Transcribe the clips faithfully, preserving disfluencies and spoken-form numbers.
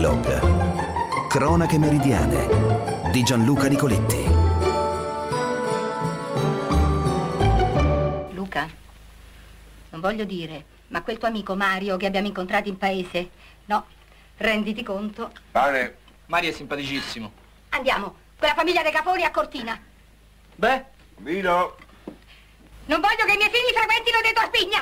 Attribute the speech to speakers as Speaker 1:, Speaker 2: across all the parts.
Speaker 1: Epilogue. Cronache meridiane di Gianluca Nicoletti.
Speaker 2: Luca, non voglio dire, ma quel tuo amico Mario che abbiamo incontrato in paese, no, renditi conto.
Speaker 3: Pane.
Speaker 4: Mario è simpaticissimo.
Speaker 2: Andiamo, quella famiglia dei Capori a Cortina.
Speaker 4: Beh,
Speaker 3: Vino.
Speaker 2: Non voglio che i miei figli frequentino dei Torpigna.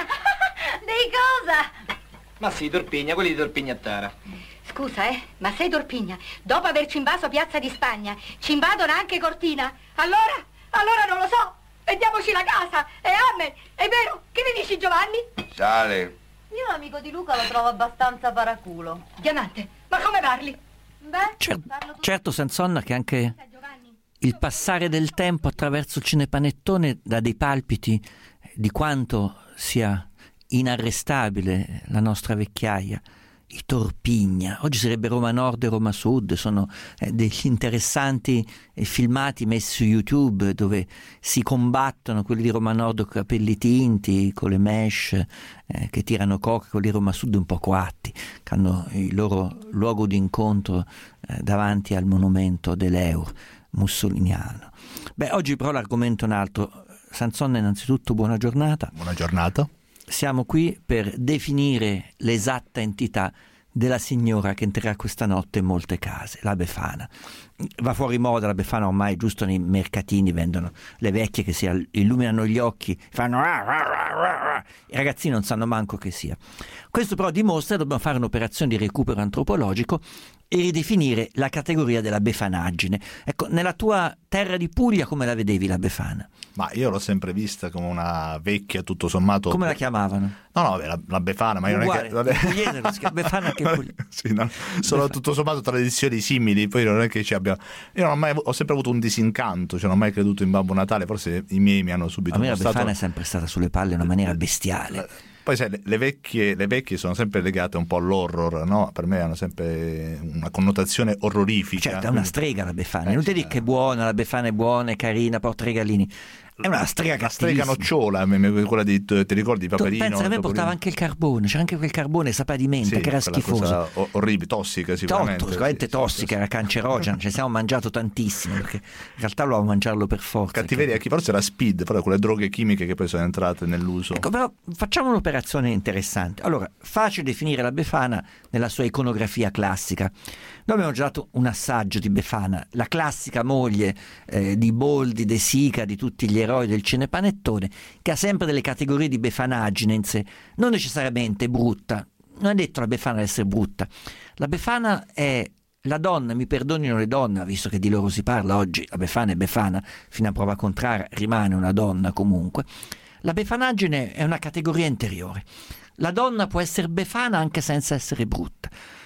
Speaker 2: Dei cosa?
Speaker 4: ma sì, Torpigna, quelli di Torpignattara.
Speaker 2: Scusa, eh, ma sei Torpigna. Dopo averci invaso Piazza di Spagna, ci invadono anche Cortina. Allora? Allora non lo so. Vendiamoci la casa. E amen. È vero? Che ne dici, Giovanni?
Speaker 3: Sale.
Speaker 5: Io l'amico di Luca lo trovo abbastanza paraculo.
Speaker 2: Diamante, ma come parli?
Speaker 5: Beh,
Speaker 6: Cer-
Speaker 5: parlo tu.
Speaker 6: certo, Senzonna, che anche
Speaker 2: Giovanni?
Speaker 6: il passare del tempo attraverso il cinepanettone dà dei palpiti di quanto sia inarrestabile la nostra vecchiaia. I Torpigna, oggi sarebbe Roma Nord e Roma Sud, sono eh, degli interessanti eh, filmati messi su YouTube dove si combattono quelli di Roma Nord con capelli tinti, con le mesh eh, che tirano coca, quelli di Roma Sud un po' coatti, che hanno il loro luogo di incontro eh, davanti al monumento dell'Eur mussoliniano. Beh, oggi però l'argomento è un altro. Sansonna, innanzitutto buona giornata.
Speaker 7: Buona giornata.
Speaker 6: Siamo qui per definire l'esatta entità della signora che entrerà questa notte in molte case, la Befana. Va fuori moda la Befana ormai, giusto, nei mercatini vendono le vecchie che si illuminano gli occhi, fanno ah, ah, ah, ah. I ragazzini non sanno manco che sia. Questo però dimostra che dobbiamo fare un'operazione di recupero antropologico e ridefinire la categoria della befanaggine. Ecco, nella tua terra di Puglia come la vedevi la Befana?
Speaker 7: Ma io l'ho sempre vista come una vecchia, tutto sommato.
Speaker 6: Come la chiamavano?
Speaker 7: No, no, la, la Befana, ma io non è che.
Speaker 6: Uguale, in pugliese non si chiama Befana anche in Puglia.
Speaker 7: Sì, no, sono tutto sommato tradizioni simili, poi non è che ci abbia. Io non ho mai ho sempre avuto un disincanto, cioè non ho mai creduto in Babbo Natale, forse i miei mi hanno subito
Speaker 6: A me la
Speaker 7: mostrato.
Speaker 6: Befana è sempre stata sulle palle in una maniera bestiale.
Speaker 7: Poi sai, le, le vecchie le vecchie sono sempre legate un po' all'horror, no? Per me hanno sempre una connotazione orrorifica.
Speaker 6: Certo, è una strega la Befana. Eh, non ti dico che è buona, la Befana è buona, è carina, porta regalini. È una strega
Speaker 7: la strega
Speaker 6: cattivissima.
Speaker 7: nocciola, quella di, ti ricordi
Speaker 6: Tu
Speaker 7: Paperino?
Speaker 6: pensa che a me portava anche il carbone, c'era anche quel carbone sapeva di menta,
Speaker 7: sì,
Speaker 6: che era
Speaker 7: quella
Speaker 6: schifoso.
Speaker 7: cosa o- orribile, tossica sicuramente.
Speaker 6: Totto, sicuramente
Speaker 7: sì,
Speaker 6: tossica,
Speaker 7: sì, sì.
Speaker 6: era cancerogena, ce ne siamo mangiato tantissimo, perché in realtà volevamo mangiarlo per forza.
Speaker 7: Cattiveria, che forse era speed, però quelle droghe chimiche che poi sono entrate nell'uso.
Speaker 6: Ecco, però facciamo un'operazione interessante. Allora, facile definire la Befana nella sua iconografia classica. Noi abbiamo già dato un assaggio di Befana, la classica moglie eh, di Boldi, De Sica, di tutti gli eroi del cinepanettone, che ha sempre delle categorie di befanaggine in sé, non necessariamente brutta. Non è detto la Befana di essere brutta. La Befana è la donna, mi perdonino le donne, visto che di loro si parla oggi, la Befana è Befana, fino a prova contraria rimane una donna comunque. La befanaggine è una categoria interiore. La donna può essere Befana anche senza essere brutta.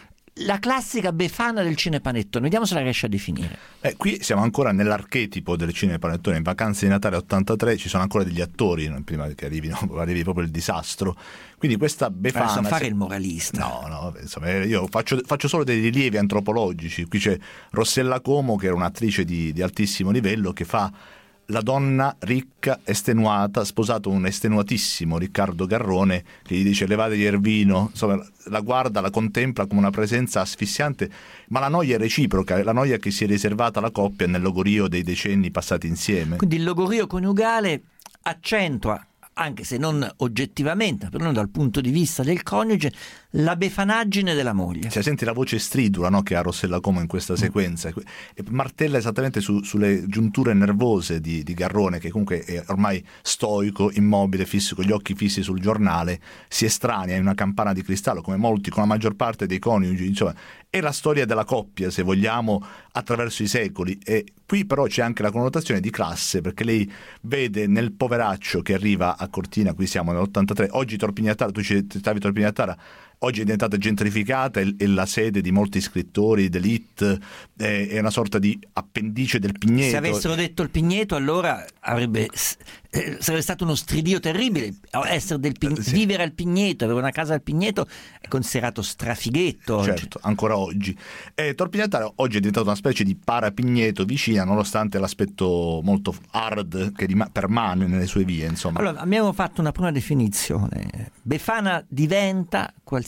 Speaker 6: La classica Befana del cinepanettone, vediamo se la riesce a definire.
Speaker 7: Eh, qui siamo ancora nell'archetipo del cinepanettone. In Vacanze di Natale ottantatré ci sono ancora degli attori, prima che arrivi, no, arrivi proprio il disastro. Quindi questa Befana.
Speaker 6: Non fare
Speaker 7: se...
Speaker 6: il moralista.
Speaker 7: No, no, insomma, io faccio, faccio solo dei rilievi antropologici. Qui c'è Rossella Como, che era un'attrice di, di altissimo livello, che fa la donna ricca, estenuata, sposato un estenuatissimo Riccardo Garrone, che gli dice levategli il vino, insomma la guarda, la contempla come una presenza asfissiante, ma la noia è reciproca, la noia che si è riservata alla coppia nel logorio dei decenni passati insieme.
Speaker 6: Quindi il logorio coniugale accentua, anche se non oggettivamente, però dal punto di vista del coniuge, la befanaggine della moglie.
Speaker 7: Cioè, senti la voce stridula, no, che ha Rossella Como in questa sequenza, e martella esattamente su, sulle giunture nervose di, di Garrone, che comunque è ormai stoico, immobile, fisso, con gli occhi fissi sul giornale, si estranea in una campana di cristallo, come molti, con la maggior parte dei coniugi. Insomma, è la storia della coppia, se vogliamo, attraverso i secoli. E qui però c'è anche la connotazione di classe, perché lei vede nel poveraccio che arriva a Cortina, qui siamo nell'ottantatré, oggi Torpignattara, tu citavi Torpignattara, oggi è diventata gentrificata, è, è la sede di molti scrittori, d'élite, è, è una sorta di appendice del Pigneto.
Speaker 6: Se avessero detto il Pigneto, allora avrebbe eh, sarebbe stato uno stridio terribile. Essere del Pigneto, sì. Vivere al Pigneto, avere una casa al Pigneto è considerato strafighetto oggi.
Speaker 7: Certo, ancora oggi. E Torpignattara oggi è diventata una specie di para-Pigneto vicina, nonostante l'aspetto molto hard che rim- permane nelle sue vie, insomma.
Speaker 6: Allora, abbiamo fatto una prima definizione. Befana diventa qualsiasi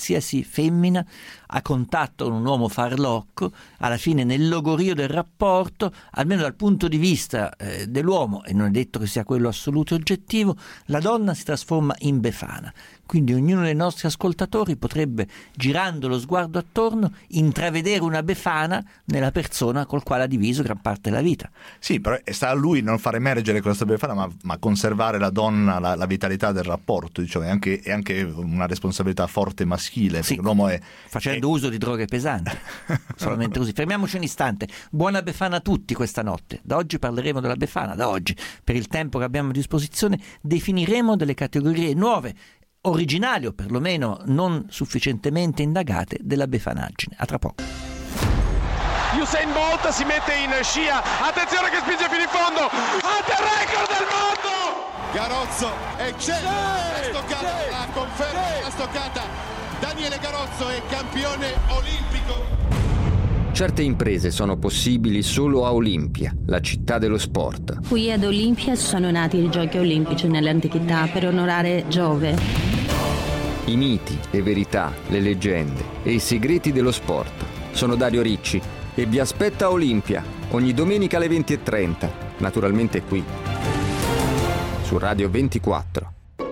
Speaker 6: qualsiasi femmina a contatto con un uomo farlocco, alla fine nel logorio del rapporto, almeno dal punto di vista eh, dell'uomo, e non è detto che sia quello assoluto e oggettivo, la donna si trasforma in befana. Quindi ognuno dei nostri ascoltatori potrebbe, girando lo sguardo attorno, intravedere una befana nella persona col quale ha diviso gran parte della vita.
Speaker 7: Sì, però sta a lui non far emergere questa befana, ma, ma conservare la donna, la, la vitalità del rapporto, diciamo, è anche, è anche una responsabilità forte maschile.
Speaker 6: Sì,
Speaker 7: l'uomo è,
Speaker 6: facendo
Speaker 7: è...
Speaker 6: uso di droghe pesanti. Solamente così. Fermiamoci un istante. Buona befana a tutti questa notte. Da oggi parleremo della befana, da oggi, per il tempo che abbiamo a disposizione, definiremo delle categorie nuove, originali o perlomeno non sufficientemente indagate della befanaggine. A tra poco.
Speaker 3: Usain Bolt si mette in scia, attenzione che spinge fino in fondo, ante record del mondo!
Speaker 8: Garozzo e c'è la stoccata, la conferma della stoccata. Daniele Garozzo è campione olimpico.
Speaker 9: Certe imprese sono possibili solo a Olimpia, la città dello sport.
Speaker 10: Qui ad Olimpia sono nati i giochi olimpici nell'antichità per onorare Giove.
Speaker 9: I miti, le verità, le leggende e i segreti dello sport. Sono Dario Ricci e vi aspetta a Olimpia ogni domenica alle venti e trenta, naturalmente qui, su Radio ventiquattro.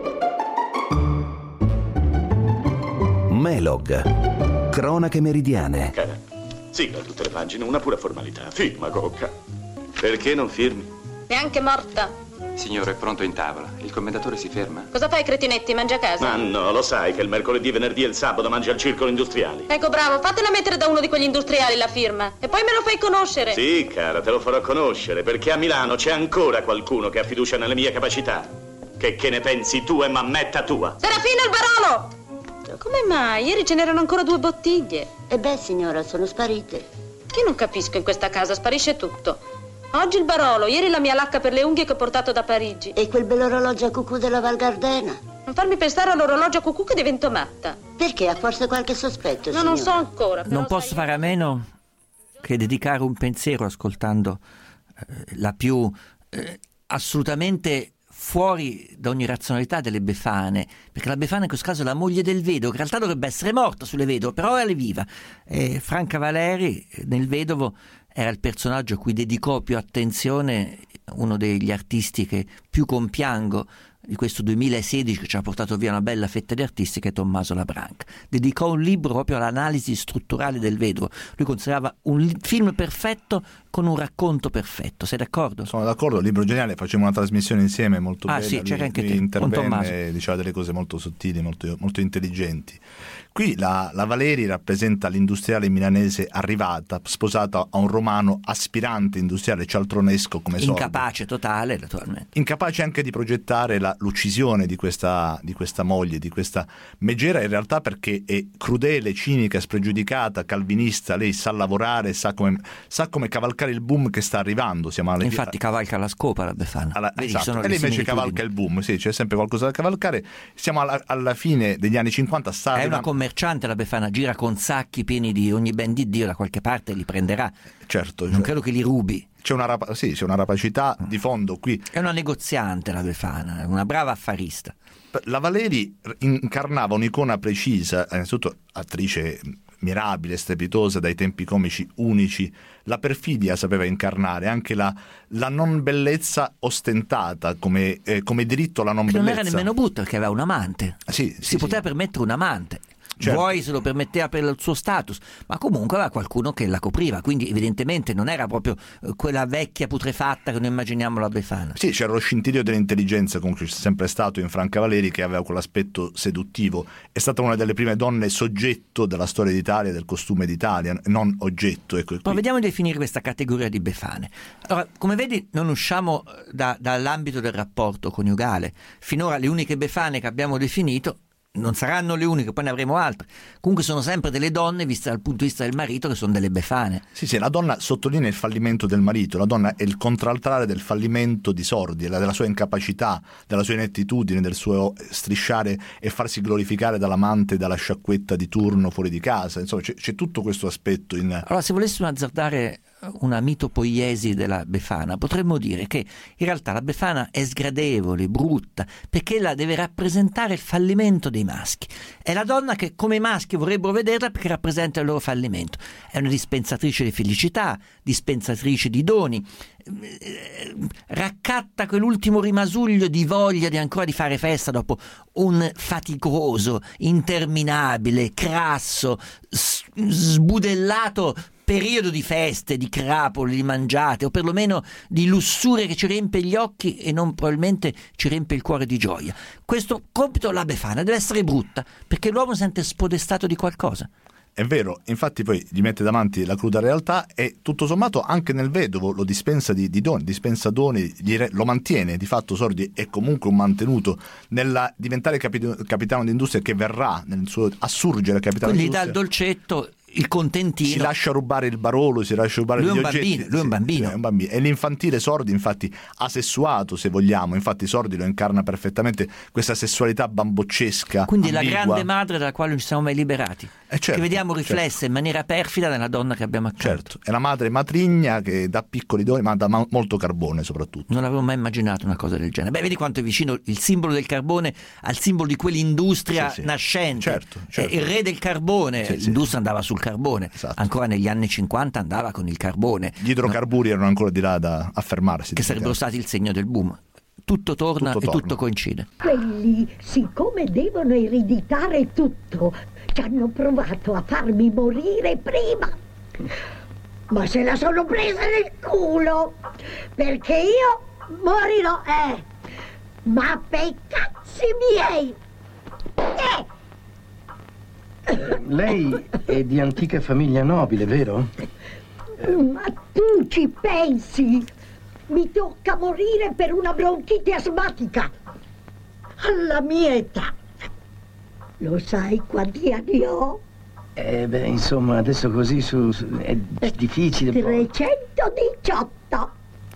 Speaker 1: Melog, cronache meridiane.
Speaker 11: Cara, sigla tutte le pagine, una pura formalità. Firma, Cocca. Perché non firmi?
Speaker 12: Neanche morta.
Speaker 13: Signore, è pronto in tavola. Il commendatore si ferma?
Speaker 12: Cosa fai, cretinetti? Mangia a casa?
Speaker 11: Ma no, lo sai che il mercoledì, venerdì e il sabato mangia al circolo industriali.
Speaker 12: Ecco, bravo, fatela mettere da uno di quegli industriali la firma. E poi me lo fai conoscere.
Speaker 11: Sì, cara, te lo farò conoscere, perché a Milano c'è ancora qualcuno che ha fiducia nelle mie capacità. Che che ne pensi tu e mammetta tua?
Speaker 12: Serafina, il barolo! Come mai? Ieri ce n'erano ancora due bottiglie.
Speaker 14: E beh, signora, sono sparite.
Speaker 12: Che non capisco in questa casa, sparisce tutto. Oggi il Barolo, ieri la mia lacca per le unghie che ho portato da Parigi.
Speaker 14: E quel bell'orologio a cucù della Val Gardena?
Speaker 12: Non farmi pensare all'orologio a cucù che divento matta.
Speaker 14: Perché? Ha forse qualche sospetto,
Speaker 12: No,
Speaker 14: signora?
Speaker 12: non so ancora.
Speaker 6: Non posso
Speaker 12: sai...
Speaker 6: fare a meno che dedicare un pensiero ascoltando eh, la più eh, assolutamente fuori da ogni razionalità delle befane, perché la befana in questo caso è la moglie del vedovo, che in realtà dovrebbe essere morta sulle vedove, però è viva. E Franca Valeri nel Vedovo era il personaggio a cui dedicò più attenzione, uno degli artisti che più compiango di questo duemilasedici, che ci ha portato via una bella fetta di artisti, che è Tommaso Labranca. Dedicò un libro proprio all'analisi strutturale del vedovo. Lui considerava un li- film perfetto con un racconto perfetto. Sei d'accordo?
Speaker 7: Sono d'accordo, il libro geniale, facciamo una trasmissione insieme molto
Speaker 6: ah,
Speaker 7: bella.
Speaker 6: Sì, c'era
Speaker 7: lui,
Speaker 6: anche
Speaker 7: lui
Speaker 6: te,
Speaker 7: intervenne, diceva delle cose molto sottili, molto, molto intelligenti. Qui la, la Valeri rappresenta l'industriale milanese arrivata, sposata a un romano aspirante industriale cialtronesco come sordo.
Speaker 6: Incapace totale, naturalmente.
Speaker 7: Incapace anche di progettare la, l'uccisione di questa, di questa moglie, di questa megera, in realtà perché è crudele, cinica, spregiudicata, calvinista. Lei sa lavorare, sa come, sa come cavalcare il boom che sta arrivando. Siamo alle...
Speaker 6: Infatti cavalca la scopa la Befana.
Speaker 7: Alla,
Speaker 6: Vedi,
Speaker 7: esatto.
Speaker 6: sono
Speaker 7: E lei invece cavalca il boom, sì, c'è sempre qualcosa da cavalcare. Siamo alla, alla fine degli anni cinquanta. Sta
Speaker 6: è una commerciante la Befana, gira con sacchi pieni di ogni ben di Dio, da qualche parte li prenderà.
Speaker 7: Certo,
Speaker 6: non
Speaker 7: cioè,
Speaker 6: credo che li rubi.
Speaker 7: C'è una, rap- sì, c'è una rapacità di fondo qui.
Speaker 6: È una negoziante la Befana, è una brava affarista.
Speaker 7: La Valeri incarnava un'icona precisa, innanzitutto attrice mirabile, strepitosa, dai tempi comici unici. La perfidia sapeva incarnare, anche la, la non bellezza ostentata come, eh, come diritto alla non
Speaker 6: che
Speaker 7: bellezza.
Speaker 6: Non era nemmeno brutta, perché aveva un amante.
Speaker 7: Sì,
Speaker 6: si
Speaker 7: sì,
Speaker 6: poteva
Speaker 7: sì.
Speaker 6: permettere un amante.
Speaker 7: Certo.
Speaker 6: Vuoi se lo permetteva per il suo status, ma comunque aveva qualcuno che la copriva, quindi evidentemente non era proprio quella vecchia putrefatta che noi immaginiamo la Befana.
Speaker 7: Sì, c'era lo scintillio dell'intelligenza, comunque c'è sempre stato in Franca Valeri, che aveva quell'aspetto seduttivo. È stata una delle prime donne soggetto della storia d'Italia, del costume d'Italia, non oggetto. Ecco,
Speaker 6: ma vediamo di definire questa categoria di befane. Allora, come vedi, non usciamo da, dall'ambito del rapporto coniugale. Finora le uniche befane che abbiamo definito non saranno le uniche, poi ne avremo altre. Comunque sono sempre delle donne, viste dal punto di vista del marito, che sono delle befane.
Speaker 7: Sì, sì, la donna sottolinea il fallimento del marito, la donna è il contraltare del fallimento di Sordi, della sua incapacità, della sua inettitudine, del suo strisciare e farsi glorificare dall'amante, dalla sciacquetta di turno fuori di casa. Insomma, c'è, c'è tutto questo aspetto in...
Speaker 6: Allora, se volessimo azzardare una mitopoiesi della Befana, potremmo dire che in realtà la Befana è sgradevole, brutta, perché ella deve rappresentare il fallimento dei maschi. È la donna che come i maschi vorrebbero vederla perché rappresenta il loro fallimento. È una dispensatrice di felicità, dispensatrice di doni, raccatta quell'ultimo rimasuglio di voglia di ancora di fare festa dopo un faticoso, interminabile, crasso, sbudellato periodo di feste, di crapoli, di mangiate, o perlomeno di lussuria che ci riempie gli occhi e non probabilmente ci riempie il cuore di gioia. Questo compito la Befana deve essere brutta, perché l'uomo si sente spodestato di qualcosa.
Speaker 7: È vero, infatti poi gli mette davanti la cruda realtà e tutto sommato anche nel vedovo lo dispensa di, di doni, dispensa doni, gli re, lo mantiene, di fatto Sordi è comunque un mantenuto nella diventare capitano, capitano d'industria che verrà nel suo assurgere capitano
Speaker 6: quindi
Speaker 7: d'industria.
Speaker 6: Quindi dà il dolcetto, il contentino.
Speaker 7: Si lascia rubare il barolo, si lascia rubare
Speaker 6: lui
Speaker 7: gli
Speaker 6: un
Speaker 7: oggetti.
Speaker 6: Bambino, lui è un bambino.
Speaker 7: Sì, è un bambino. E l'infantile Sordi, infatti, asessuato, se vogliamo. Infatti Sordi lo incarna perfettamente, questa sessualità bamboccesca.
Speaker 6: Quindi
Speaker 7: ambigua.
Speaker 6: La grande madre dalla quale non ci siamo mai liberati.
Speaker 7: Eh certo,
Speaker 6: che vediamo riflessa
Speaker 7: certo.
Speaker 6: in maniera perfida nella donna che abbiamo accanto.
Speaker 7: Certo, è la madre matrigna che dà piccoli doni, ma dà ma- molto carbone soprattutto.
Speaker 6: Non avevo mai immaginato una cosa del genere. Beh, vedi quanto è vicino il simbolo del carbone al simbolo di quell'industria
Speaker 7: sì, sì.
Speaker 6: nascente.
Speaker 7: Certo, certo.
Speaker 6: Eh, il re del carbone,
Speaker 7: sì,
Speaker 6: l'industria
Speaker 7: sì.
Speaker 6: andava sul carbone.
Speaker 7: Esatto.
Speaker 6: Ancora negli anni cinquanta andava con il carbone.
Speaker 7: Gli idrocarburi no? erano ancora di là da affermarsi.
Speaker 6: Che sarebbero stati il segno del boom. Tutto torna
Speaker 7: tutto
Speaker 6: e
Speaker 7: torna.
Speaker 6: tutto coincide.
Speaker 15: Quelli, siccome devono ereditare tutto, ci hanno provato a farmi morire prima. Ma se la sono presa nel culo, perché io morirò, eh. Ma per cazzi miei! Eh!
Speaker 16: Lei è di antica famiglia nobile, vero?
Speaker 15: Ma tu ci pensi? Mi tocca morire per una bronchite asmatica. Alla mia età. Lo sai quanti anni ho?
Speaker 16: Eh beh, insomma, adesso così su, su è difficile.
Speaker 15: trecentodiciotto.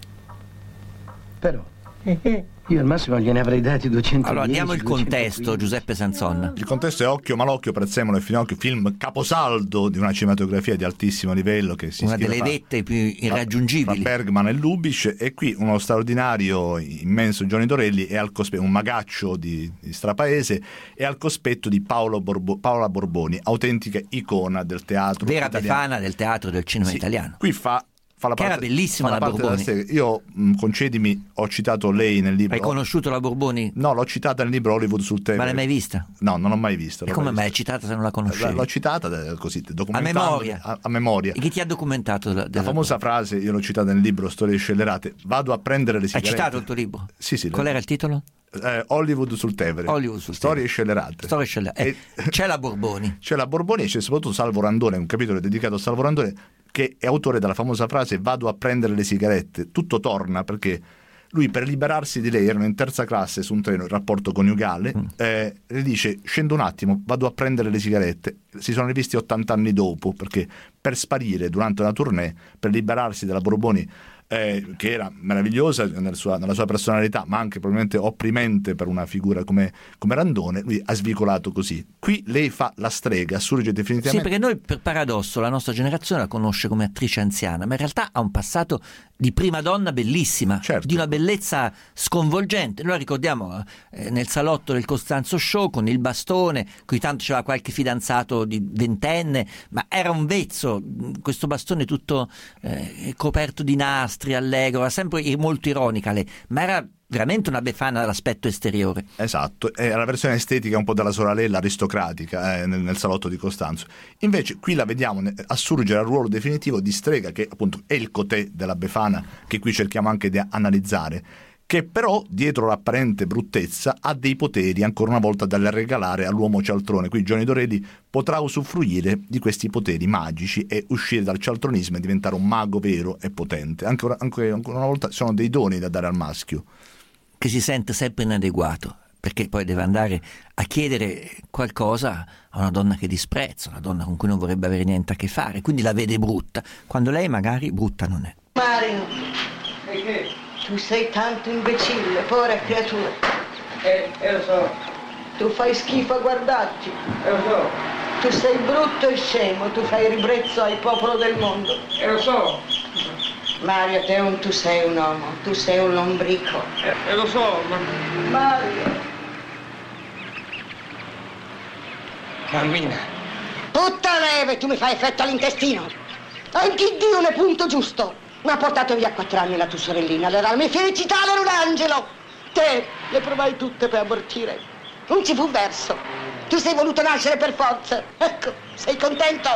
Speaker 16: Però io al massimo gliene avrei dati duecentodieci.
Speaker 6: Allora diamo il contesto,
Speaker 16: duecentoquindici.
Speaker 6: Giuseppe Sanson.
Speaker 7: Il contesto è Occhio Malocchio, Prezzemolo e Finocchio, film caposaldo di una cinematografia di altissimo livello che si
Speaker 6: una
Speaker 7: ispira
Speaker 6: delle
Speaker 7: fra,
Speaker 6: vette più irraggiungibili
Speaker 7: fra Bergman e Lubitsch, e qui uno straordinario immenso Johnny Dorelli è al cospetto, un magaccio di, di strapaese, e al cospetto di Paolo Borbo, Paola Borboni, autentica icona del teatro
Speaker 6: vera
Speaker 7: italiano.
Speaker 6: Befana del teatro e del cinema
Speaker 7: sì,
Speaker 6: italiano.
Speaker 7: Qui fa Fa la
Speaker 6: che
Speaker 7: parte,
Speaker 6: era bellissima
Speaker 7: fa
Speaker 6: la,
Speaker 7: la
Speaker 6: Borboni.
Speaker 7: Parte Io, mh, concedimi, ho citato lei nel libro.
Speaker 6: Hai conosciuto la Borboni?
Speaker 7: No, l'ho citata nel libro Hollywood sul Tevere.
Speaker 6: Ma l'hai mai vista?
Speaker 7: No, non l'ho mai vista.
Speaker 6: E come mai l'hai citata se non la conoscevi?
Speaker 7: L'ho citata così,
Speaker 6: a memoria.
Speaker 7: A, a memoria.
Speaker 6: E chi ti ha documentato? Della, della
Speaker 7: la famosa frase, io l'ho citata nel libro Storie scellerate, vado a prendere le sigarette.
Speaker 6: Hai citato il tuo libro?
Speaker 7: Sì, sì.
Speaker 6: Qual era il titolo?
Speaker 7: Eh, Hollywood sul Tevere.
Speaker 6: Hollywood sul
Speaker 7: Storie
Speaker 6: Tevere.
Speaker 7: scellerate.
Speaker 6: Storie scellerate. Eh,
Speaker 7: e...
Speaker 6: C'è la Borboni.
Speaker 7: C'è la Borboni e c'è soprattutto Salvo Randone, un capitolo dedicato a Salvo Randone, che è autore della famosa frase vado a prendere le sigarette. Tutto torna perché lui, per liberarsi di lei, erano in terza classe su un treno, il rapporto coniugale, mm. eh, le dice scendo un attimo, vado a prendere le sigarette. Si sono rivisti ottanta anni dopo, perché per sparire durante una tournée, per liberarsi della Borboni, Eh, che era meravigliosa nella sua, nella sua personalità, ma anche probabilmente opprimente per una figura come, come Randone, lui ha svicolato così. Qui lei fa la strega, assurge definitivamente.
Speaker 6: Sì, perché noi per paradosso la nostra generazione la conosce come attrice anziana, ma in realtà ha un passato di prima donna bellissima,
Speaker 7: certo.
Speaker 6: di una bellezza sconvolgente. Noi la ricordiamo eh, nel salotto del Costanzo Show con il bastone, qui tanto c'era qualche fidanzato di ventenne, ma era un vezzo, questo bastone tutto eh, coperto di nastri, allegro, era sempre molto ironica lei, ma era veramente una Befana dall'aspetto esteriore.
Speaker 7: Esatto, è la versione estetica un po' della sorella aristocratica eh, nel, nel salotto di Costanzo. Invece qui la vediamo assurgere al ruolo definitivo di strega, che appunto è il cotè della Befana che qui cerchiamo anche di analizzare, che però dietro l'apparente bruttezza ha dei poteri ancora una volta da regalare all'uomo cialtrone. Qui Johnny Dorelli potrà usufruire di questi poteri magici e uscire dal cialtronismo e diventare un mago vero e potente. Ancora, anche, ancora una volta sono dei doni da dare al maschio,
Speaker 6: che si sente sempre inadeguato, perché poi deve andare a chiedere qualcosa a una donna che disprezza, una donna con cui non vorrebbe avere niente a che fare, quindi la vede brutta, quando lei magari brutta non è.
Speaker 14: Mario,
Speaker 17: e che?
Speaker 14: tu sei tanto imbecille, povera creatura.
Speaker 17: Eh, eh lo so.
Speaker 14: Tu fai schifo a guardarti.
Speaker 17: Eh lo so.
Speaker 14: Tu sei brutto e scemo, tu fai ribrezzo al popolo del mondo.
Speaker 17: Eh lo so.
Speaker 14: Mario, te un, tu sei un uomo, tu sei un lombrico.
Speaker 17: Eh, eh, lo so, ma...
Speaker 14: Mario.
Speaker 17: Mammina.
Speaker 14: Tutta neve, tu mi fai effetto all'intestino. Anche Dio ne punto giusto. Mi ha portato via a quattro anni la tua sorellina, le darmi felicità, era un angelo. Te le provai tutte per abortire. Non ci fu verso. Tu sei voluto nascere per forza. Ecco, sei contento?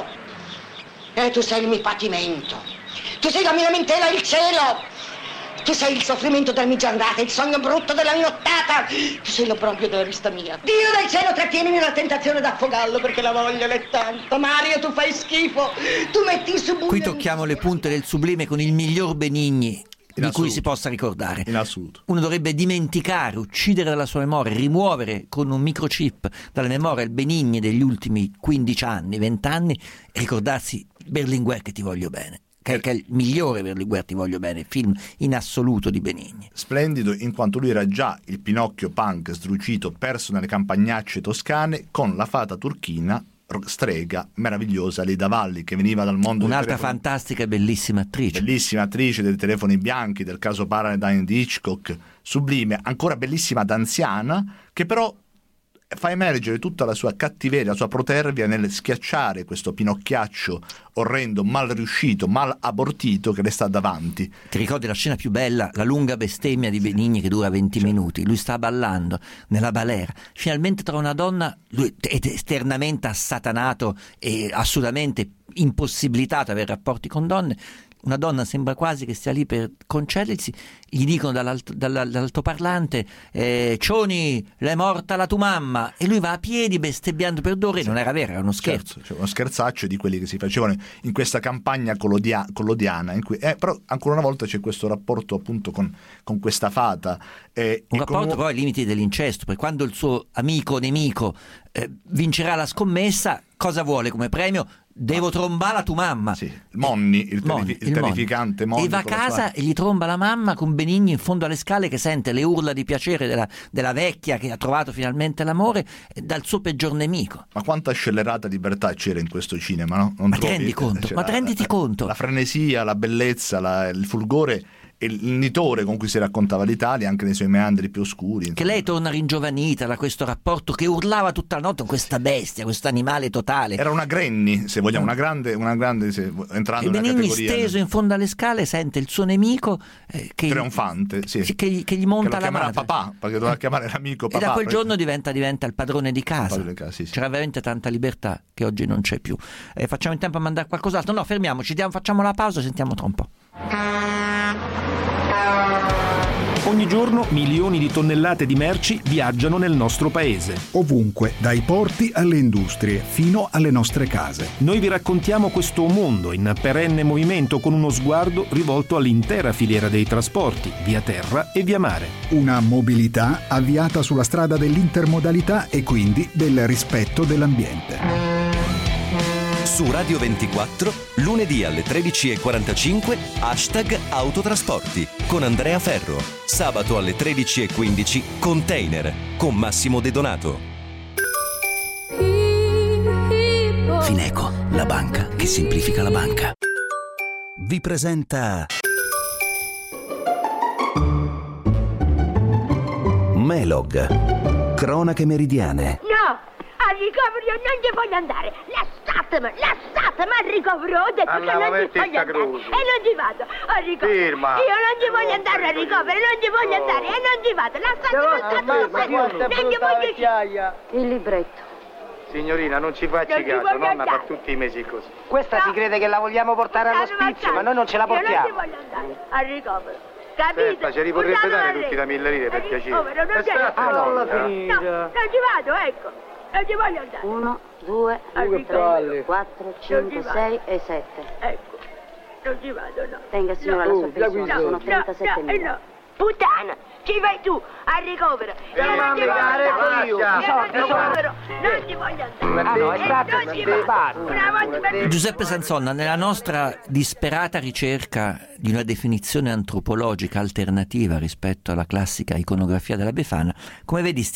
Speaker 14: E tu sei il mio patimento. Tu sei la mia lamentela, il cielo. Tu sei il soffrimento della mia giornata, il sogno brutto della mia nottata. Tu sei l'obbrobrio della vista mia. Dio del cielo, trattienimi la tentazione d'affogarlo perché la voglia è tanta. Mario, tu fai schifo. Tu metti in sublime...
Speaker 6: Qui tocchiamo le punte del sublime con il miglior Benigni di cui si possa ricordare.
Speaker 7: In assoluto.
Speaker 6: Uno dovrebbe dimenticare, uccidere dalla sua memoria, rimuovere con un microchip dalla memoria il Benigni degli ultimi quindici anni, venti anni e ricordarsi Berlinguer che ti voglio bene. Che, che è il migliore Berlinguer ti voglio bene, film in assoluto di Benigni.
Speaker 7: Splendido in quanto lui era già il Pinocchio punk sdrucito, perso nelle campagnacce toscane, con la fata turchina strega meravigliosa Leda Valli, che veniva dal mondo
Speaker 6: un'altra
Speaker 7: dei telefoni...
Speaker 6: fantastica e bellissima attrice
Speaker 7: bellissima attrice dei telefoni bianchi, del caso Paradine di Hitchcock, sublime, ancora bellissima d'anziana, che però fa emergere tutta la sua cattiveria, la sua protervia nel schiacciare questo pinocchiaccio orrendo, mal riuscito, mal abortito che le sta davanti.
Speaker 6: Ti ricordi la scena più bella, la lunga bestemmia di Benigni che dura venti minuti, lui sta ballando nella balera, finalmente trova una donna, lui è esternamente assatanato e assolutamente impossibilitato ad avere rapporti con donne, una donna sembra quasi che stia lì per concedersi, gli dicono dall'alt- dall'altoparlante eh, Cioni, l'è morta la tua mamma, e lui va a piedi bestemmiando per d'ore. Non era vero, era uno scherzo,
Speaker 7: certo, cioè uno scherzaccio di quelli che si facevano in questa campagna collodia- collodiana in cui, eh, però ancora una volta c'è questo rapporto appunto con, con questa fata, eh,
Speaker 6: un
Speaker 7: e
Speaker 6: rapporto
Speaker 7: con...
Speaker 6: poi ai limiti dell'incesto, perché quando il suo amico o nemico eh, vincerà la scommessa, cosa vuole come premio? Devo trombare la tua mamma.
Speaker 7: Sì, Monni, il,
Speaker 6: Monni,
Speaker 7: terrifi- il
Speaker 6: il
Speaker 7: terrificante Monni.
Speaker 6: E va a casa
Speaker 7: sua...
Speaker 6: e gli tromba la mamma con Benigni in fondo alle scale che sente le urla di piacere della, della vecchia che ha trovato finalmente l'amore dal suo peggior nemico.
Speaker 7: Ma quanta scellerata libertà c'era in questo cinema, no? Non
Speaker 6: ma ti
Speaker 7: trovi?
Speaker 6: rendi conto?
Speaker 7: C'era
Speaker 6: Ma ti renditi
Speaker 7: la,
Speaker 6: conto?
Speaker 7: La frenesia, la bellezza, la, il fulgore e il nitore con cui si raccontava l'Italia anche nei suoi meandri più oscuri, insomma.
Speaker 6: Che lei torna ringiovanita da questo rapporto che urlava tutta la notte con questa bestia, questo animale totale.
Speaker 7: Era una Granny, se vogliamo, una grande, una grande se, entrando
Speaker 6: e
Speaker 7: nella
Speaker 6: Benigni
Speaker 7: categoria
Speaker 6: steso in fondo alle scale sente il suo nemico eh, che,
Speaker 7: trionfante, sì.
Speaker 6: che, gli, che gli monta
Speaker 7: che
Speaker 6: la madre,
Speaker 7: papà, perché doveva chiamare l'amico papà.
Speaker 6: E da quel
Speaker 7: perché...
Speaker 6: giorno diventa, diventa il padrone di casa.
Speaker 7: Padrone di casa sì, sì.
Speaker 6: C'era veramente tanta libertà che oggi non c'è più. Eh, facciamo in tempo a mandare qualcos'altro? No, fermiamoci, diamo, facciamo la pausa e sentiamo tra un po'.
Speaker 18: Ogni giorno milioni di tonnellate di merci viaggiano nel nostro paese.
Speaker 19: Ovunque, dai porti alle industrie, fino alle nostre case.
Speaker 18: Noi vi raccontiamo questo mondo in perenne movimento con uno sguardo rivolto all'intera filiera dei trasporti, via terra e via mare.
Speaker 19: Una mobilità avviata sulla strada dell'intermodalità e quindi del rispetto dell'ambiente.
Speaker 20: Su Radio ventiquattro, lunedì alle tredici e quarantacinque, hashtag Autotrasporti con Andrea Ferro. Sabato alle tredici e quindici, Container con Massimo De Donato.
Speaker 1: Fineco, la banca che semplifica la banca, vi presenta Melog, cronache meridiane.
Speaker 21: No! Al ricovero io non ci voglio andare, lasciatemi, lasciatemi al ricovero, ho detto
Speaker 17: allora,
Speaker 21: che non ci voglio andare e non ci vado al ricovero.
Speaker 17: Firma.
Speaker 21: Io non ci voglio andare al ricovero, non ci voglio andare e non ci vado, lasciatemi, lasciatemi, non ci voglio uscire.
Speaker 12: Il libretto.
Speaker 17: Signorina, non ci facci
Speaker 21: Non ci
Speaker 17: caso,
Speaker 21: voglio
Speaker 17: nonna
Speaker 21: andare.
Speaker 17: fa tutti i mesi così.
Speaker 22: Questa
Speaker 21: No.
Speaker 22: si crede che la vogliamo portare all'ospizio, ma noi non ce la
Speaker 21: Io non ci
Speaker 22: portiamo.
Speaker 21: voglio andare al ricovero. Capito?
Speaker 17: Senta, ce li potrebbe
Speaker 21: Usate
Speaker 17: dare
Speaker 21: la
Speaker 17: tutti da mille lire per
Speaker 21: Al
Speaker 17: piacere.
Speaker 21: ricovero, non
Speaker 17: E
Speaker 21: ci
Speaker 17: sta
Speaker 21: vado.
Speaker 17: alla
Speaker 21: No,
Speaker 17: finita.
Speaker 21: non ci vado, ecco. Non ci voglio andare.
Speaker 12: Uno, due,
Speaker 21: Al ricovero.
Speaker 12: quattro,
Speaker 21: Non
Speaker 12: cinque,
Speaker 21: ci
Speaker 12: sei
Speaker 21: vado.
Speaker 12: e sette.
Speaker 21: Ecco, non ci vado, no.
Speaker 12: Tenga signora
Speaker 21: No.
Speaker 12: la sua
Speaker 21: Oh,
Speaker 12: pensione,
Speaker 21: no,
Speaker 12: sono
Speaker 21: no,
Speaker 12: trentasettemila.
Speaker 21: no, no. Puttana, ci vai tu al ricovero. Io non
Speaker 17: mamma,
Speaker 21: ci voglio
Speaker 17: dare
Speaker 21: andare.
Speaker 17: io.
Speaker 21: Io non ci
Speaker 22: Soldi,
Speaker 21: voglio, non ci voglio andare.
Speaker 22: Ah no, è
Speaker 21: E
Speaker 22: stato
Speaker 21: non ci
Speaker 22: un
Speaker 21: vado. Una volta per
Speaker 6: Giuseppe Sanzonna, nella nostra disperata ricerca di una definizione antropologica alternativa rispetto alla classica iconografia della Befana, come vedi stiamo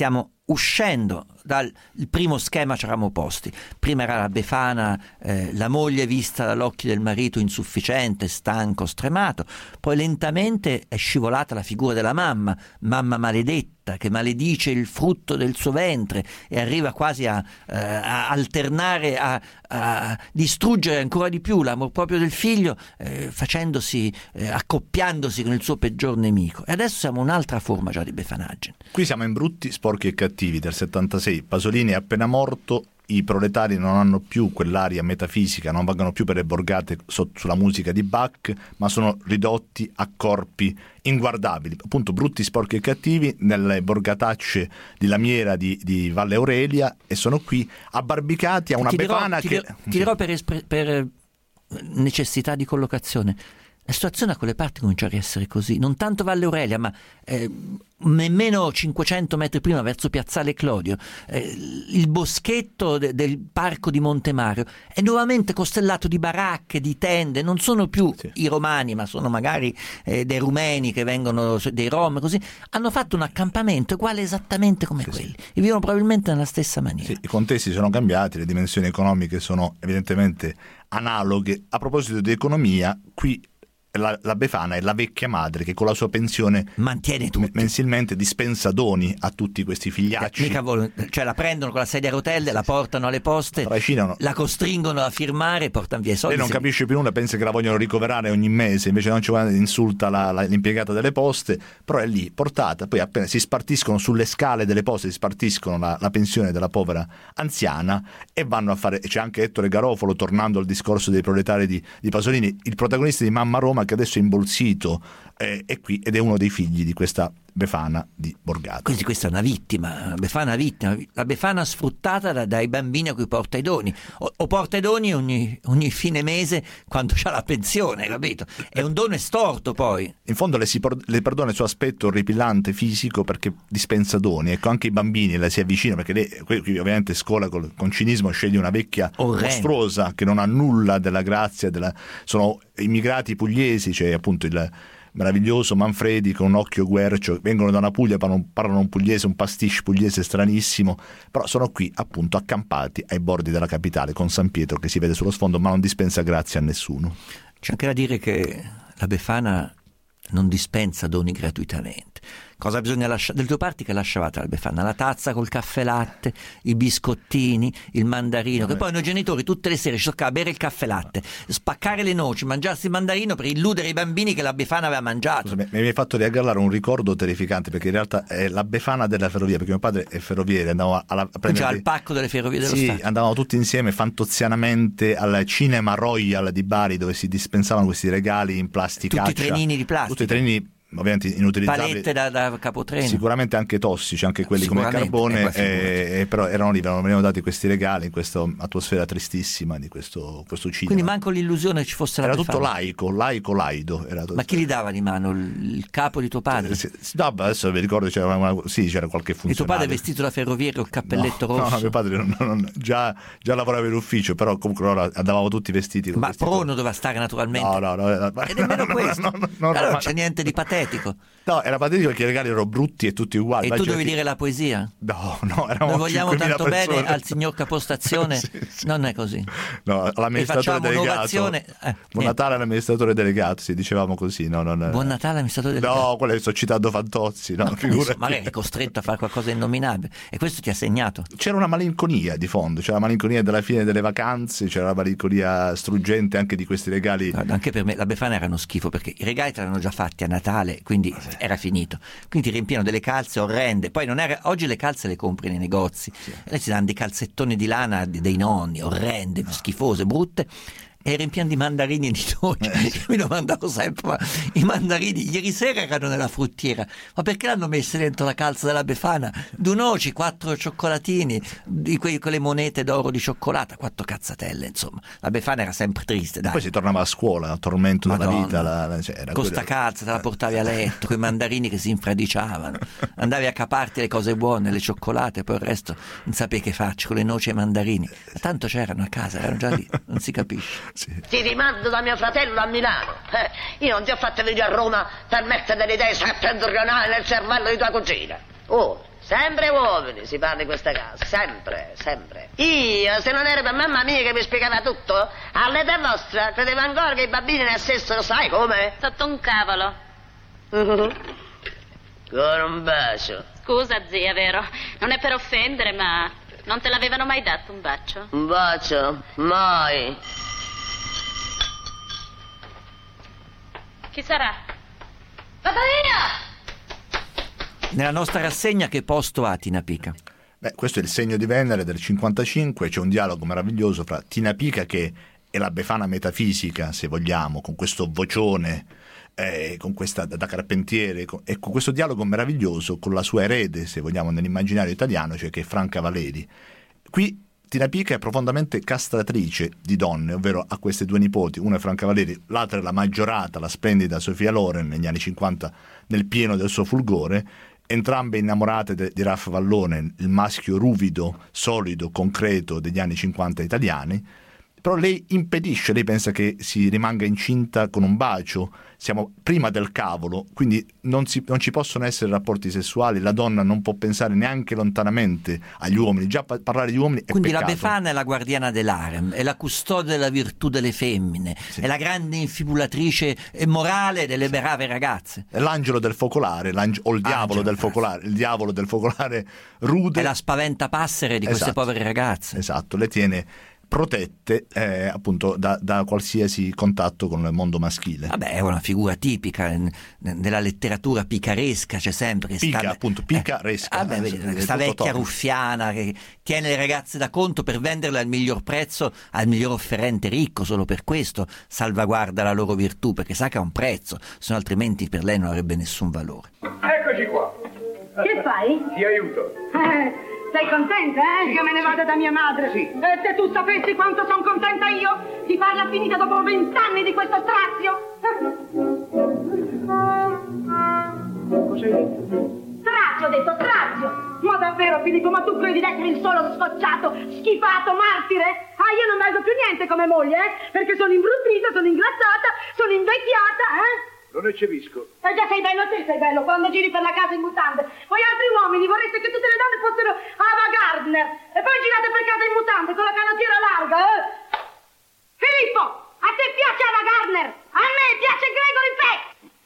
Speaker 6: uscendo dal il primo schema ci eravamo posti. Prima era la Befana, eh, la moglie vista dall'occhio del marito insufficiente, stanco, stremato. Poi lentamente è scivolata la figura della mamma, mamma maledetta, che maledice il frutto del suo ventre e arriva quasi a, eh, a alternare, a, a distruggere ancora di più l'amor proprio del figlio, eh, facendosi, eh, accoppiandosi con il suo peggior nemico. E adesso siamo un'altra forma già di befanaggine.
Speaker 7: Qui siamo in Brutti, sporchi e cattivi del settantasei. Pasolini è appena morto, i proletari non hanno più quell'aria metafisica, non vagano più per le borgate so- sulla musica di Bach, ma sono ridotti a corpi inguardabili. Appunto, brutti, sporchi e cattivi nelle borgatacce di Lamiera di, di Valle Aurelia, e sono qui abbarbicati a una
Speaker 6: ti dirò,
Speaker 7: Befana
Speaker 6: ti
Speaker 7: che...
Speaker 6: dirò, ti dirò per, espre- per necessità di collocazione. La situazione a quelle parti comincia a essere così, non tanto Valle Aurelia, ma eh, nemmeno cinquecento metri prima verso Piazzale Clodio. Eh, il boschetto de- del parco di Montemario è nuovamente costellato di baracche, di tende. Non sono più sì. i romani, ma sono magari eh, dei rumeni che vengono, dei rom, così. Hanno fatto un accampamento uguale esattamente come sì, quelli sì. e vivono probabilmente nella stessa maniera.
Speaker 7: Sì, i contesti sono cambiati, le dimensioni economiche sono evidentemente analoghe. A proposito di economia, qui La, la Befana è la vecchia madre che con la sua pensione
Speaker 6: mantiene tutti.
Speaker 7: mensilmente dispensa doni a tutti questi figliacci.
Speaker 6: Eh, mica vol- cioè la prendono con la sedia a rotelle, la portano alle poste,
Speaker 7: Tracinano.
Speaker 6: la costringono a firmare e portano via i soldi.
Speaker 7: Lei non capisce più nulla, pensa che la vogliono ricoverare ogni mese, invece non ci va, insulta la, la, l'impiegata delle poste, però è lì portata, poi appena si spartiscono sulle scale delle poste, si spartiscono la, la pensione della povera anziana e vanno a fare. C'è anche Ettore Garofalo, tornando al discorso dei proletari di, di Pasolini, il protagonista di Mamma Roma, che adesso è imbolsito eh, è qui ed è uno dei figli di questa Befana di Borgata.
Speaker 6: Quindi questa è una vittima, una Befana vittima, la Befana sfruttata da, dai bambini a cui porta i doni, o, o porta i doni ogni, ogni fine mese quando c'ha la pensione, capito? È un dono estorto poi.
Speaker 7: In fondo le, si por- le perdona il suo aspetto orripilante fisico perché dispensa doni, ecco, anche i bambini le si avvicinano perché lei qui, qui ovviamente scola col, con cinismo, sceglie una vecchia
Speaker 6: Orrendo.
Speaker 7: mostruosa che non ha nulla della grazia, della, sono immigrati pugliesi, c'è appunto il meraviglioso Manfredi con un occhio guercio, vengono da una Puglia, parlano, parlano un pugliese, un pastiche pugliese stranissimo, però sono qui appunto accampati ai bordi della capitale con San Pietro che si vede sullo sfondo, ma non dispensa grazie a nessuno.
Speaker 6: C'è anche da dire che la Befana non dispensa doni gratuitamente. Cosa bisogna lasciare? Delle due parti che lasciavate alla Befana? La tazza col caffè latte, i biscottini, il mandarino, no, che poi noi genitori tutte le sere ci toccava bere il caffè latte, spaccare le noci, mangiarsi il mandarino per illudere i bambini che la Befana aveva mangiato.
Speaker 7: Scusa, mi hai fatto riaggalare un ricordo terrificante, perché in realtà è la Befana della ferrovia, perché mio padre è ferroviere, andavo alla, a prendere
Speaker 6: già al pacco delle ferrovie dello
Speaker 7: sì,
Speaker 6: Stato.
Speaker 7: Andavamo tutti insieme fantozianamente al Cinema Royal di Bari, dove si dispensavano questi regali in plasticaccia.
Speaker 6: Tutti i trenini di plastica.
Speaker 7: Tutti i trenini ovviamente inutilizzabili,
Speaker 6: palette da, da capotreno,
Speaker 7: sicuramente anche tossici, anche quelli come il carbone, e, e però erano lì, venivano dati questi regali in questa atmosfera tristissima di questo, questo cinema.
Speaker 6: Quindi manco l'illusione che ci fosse la
Speaker 7: era
Speaker 6: Befana.
Speaker 7: tutto laico, laico laido era tutto.
Speaker 6: Ma chi gli dava di mano? Il, il capo di tuo padre?
Speaker 7: Sì, sì, no, adesso vi ricordo c'era, una, sì, c'era qualche funzionario.
Speaker 6: E tuo padre vestito da ferroviere col cappelletto
Speaker 7: no,
Speaker 6: rosso?
Speaker 7: No, mio padre non, non, già, già lavorava in ufficio, però comunque allora andavamo tutti vestiti con
Speaker 6: ma prono doveva stare naturalmente.
Speaker 7: No, no, no, no,
Speaker 6: e nemmeno
Speaker 7: no,
Speaker 6: questo
Speaker 7: no, no, no,
Speaker 6: allora
Speaker 7: no,
Speaker 6: non c'è niente di patetico.
Speaker 7: No, era patetico perché i regali erano brutti e tutti uguali.
Speaker 6: E tu dovevi dire la poesia?
Speaker 7: No, no, eravamo
Speaker 6: noi vogliamo tanto
Speaker 7: persone.
Speaker 6: bene al signor capostazione. sì, sì. Non è così.
Speaker 7: No, all'amministratore delegato. Eh, Buon Natale all'amministratore delegato, sì, dicevamo così. No, non...
Speaker 6: Buon Natale all'amministratore delegato.
Speaker 7: No, quello che sto citando Fantozzi. No,
Speaker 6: no, insomma, magari è costretto a fare qualcosa di innominabile. E questo ti ha segnato.
Speaker 7: C'era una malinconia di fondo, c'era la malinconia della fine delle vacanze, c'era la malinconia struggente anche di questi regali.
Speaker 6: Guarda, anche per me la Befana era uno schifo, perché i regali te l'hanno già fatti a Natale, quindi ah, sì. era finito. Quindi ti riempiano delle calze orrende. Poi non era, oggi le calze le compri nei negozi, sì. Lei ci danno dei calzettoni di lana dei nonni, orrende, no. schifose, brutte, e riempiano di mandarini di noci. Eh, sì. Io mi domandavo sempre, ma i mandarini ieri sera erano nella fruttiera, ma perché l'hanno messi dentro la calza della Befana? Due noci, quattro cioccolatini, di quei, quelle monete d'oro di cioccolata, quattro cazzatelle, insomma. La Befana era sempre triste, dai.
Speaker 7: Poi si tornava a scuola, a tormento Madonna. della vita. La, la, cioè,
Speaker 6: con sta calza te la portavi a letto, con i mandarini che si infradiciavano, andavi a caparti le cose buone, le cioccolate, poi il resto non sapevi che farci con le noci e i mandarini. Ma tanto c'erano a casa, erano già lì, non si capisce.
Speaker 14: Sì. Ti rimando da mio fratello a Milano. Eh, io non ti ho fatto venire a Roma per mettere delle idee settentrionali nel cervello di tua cugina. Oh,
Speaker 4: Sempre uomini si parla in questa casa, sempre, sempre. Io, se non era per mamma mia che mi spiegava tutto, all'età vostra credevo ancora che i bambini nascessero, sai come?
Speaker 12: Sotto un cavolo.
Speaker 4: Uh-huh. Con un bacio.
Speaker 12: Scusa, zia, vero? Non è per offendere, ma non te l'avevano mai dato un bacio?
Speaker 4: Un bacio? Mai.
Speaker 12: Chi sarà? Vado io!
Speaker 6: Nella nostra rassegna che posto ha Tina Pica?
Speaker 7: Beh, questo è il Segno di Venere del cinquantacinque, c'è un dialogo meraviglioso fra Tina Pica, che è la Befana metafisica, se vogliamo, con questo vocione, eh, con questa da carpentiere, con, e con questo dialogo meraviglioso con la sua erede, se vogliamo, nell'immaginario italiano, cioè che è Franca Valeri. Qui Tina Pica è profondamente castratrice di donne, ovvero ha queste due nipoti, una è Franca Valeri, l'altra è la maggiorata, la splendida Sofia Loren, negli anni cinquanta, nel pieno del suo fulgore, entrambe innamorate de, di Ralph Vallone, il maschio ruvido, solido, concreto degli anni cinquanta italiani. Però lei impedisce, lei pensa che si rimanga incinta con un bacio, siamo prima del cavolo, quindi non, si, non ci possono essere rapporti sessuali, la donna non può pensare neanche lontanamente agli uomini, già pa- parlare di uomini è
Speaker 6: quindi
Speaker 7: peccato.
Speaker 6: La Befana è la guardiana dell'harem, è la custode della virtù delle femmine, sì. È la grande infibulatrice morale delle brave ragazze,
Speaker 7: è l'angelo del focolare, o il diavolo del focolare, il diavolo del focolare rude,
Speaker 6: è la spaventapassere di queste
Speaker 7: esatto.
Speaker 6: povere ragazze,
Speaker 7: esatto, le tiene protette eh, appunto da, da qualsiasi contatto con il mondo maschile.
Speaker 6: Vabbè, è una figura tipica nella letteratura picaresca, c'è sempre
Speaker 7: Pica,
Speaker 6: sta,
Speaker 7: appunto, picaresca.
Speaker 6: Eh, vabbè, vedi, questa vecchia torno. ruffiana che tiene le ragazze da conto per venderle al miglior prezzo al miglior offerente ricco, solo per questo salvaguarda la loro virtù, perché sa che ha un prezzo, se no altrimenti per lei non avrebbe nessun valore.
Speaker 5: Eccoci qua.
Speaker 21: Che fai?
Speaker 5: Ti aiuto.
Speaker 21: Eh, sei contenta, eh? Che me ne vada da mia madre?
Speaker 5: Sì.
Speaker 21: E se tu sapessi quanto sono contenta io di farla finita dopo vent'anni di questo strazio?
Speaker 5: Cos'hai detto?
Speaker 21: Strazio, ho detto, strazio! Ma davvero, Filippo, ma tu credi di essere il solo scocciato, schifato, martire? Ah, io non valgo più niente come moglie, eh? Perché sono imbruttita, sono ingrassata, sono invecchiata, eh?
Speaker 5: Non eccepisco.
Speaker 21: Eh già, sei bello te, sei bello, quando giri per la casa in mutande. Voi altri uomini vorreste che tutte le donne fossero Ava Gardner. E poi girate per casa in mutande con la canottiera larga, eh? Filippo, a te piace Ava Gardner? A me piace Gregory Peck!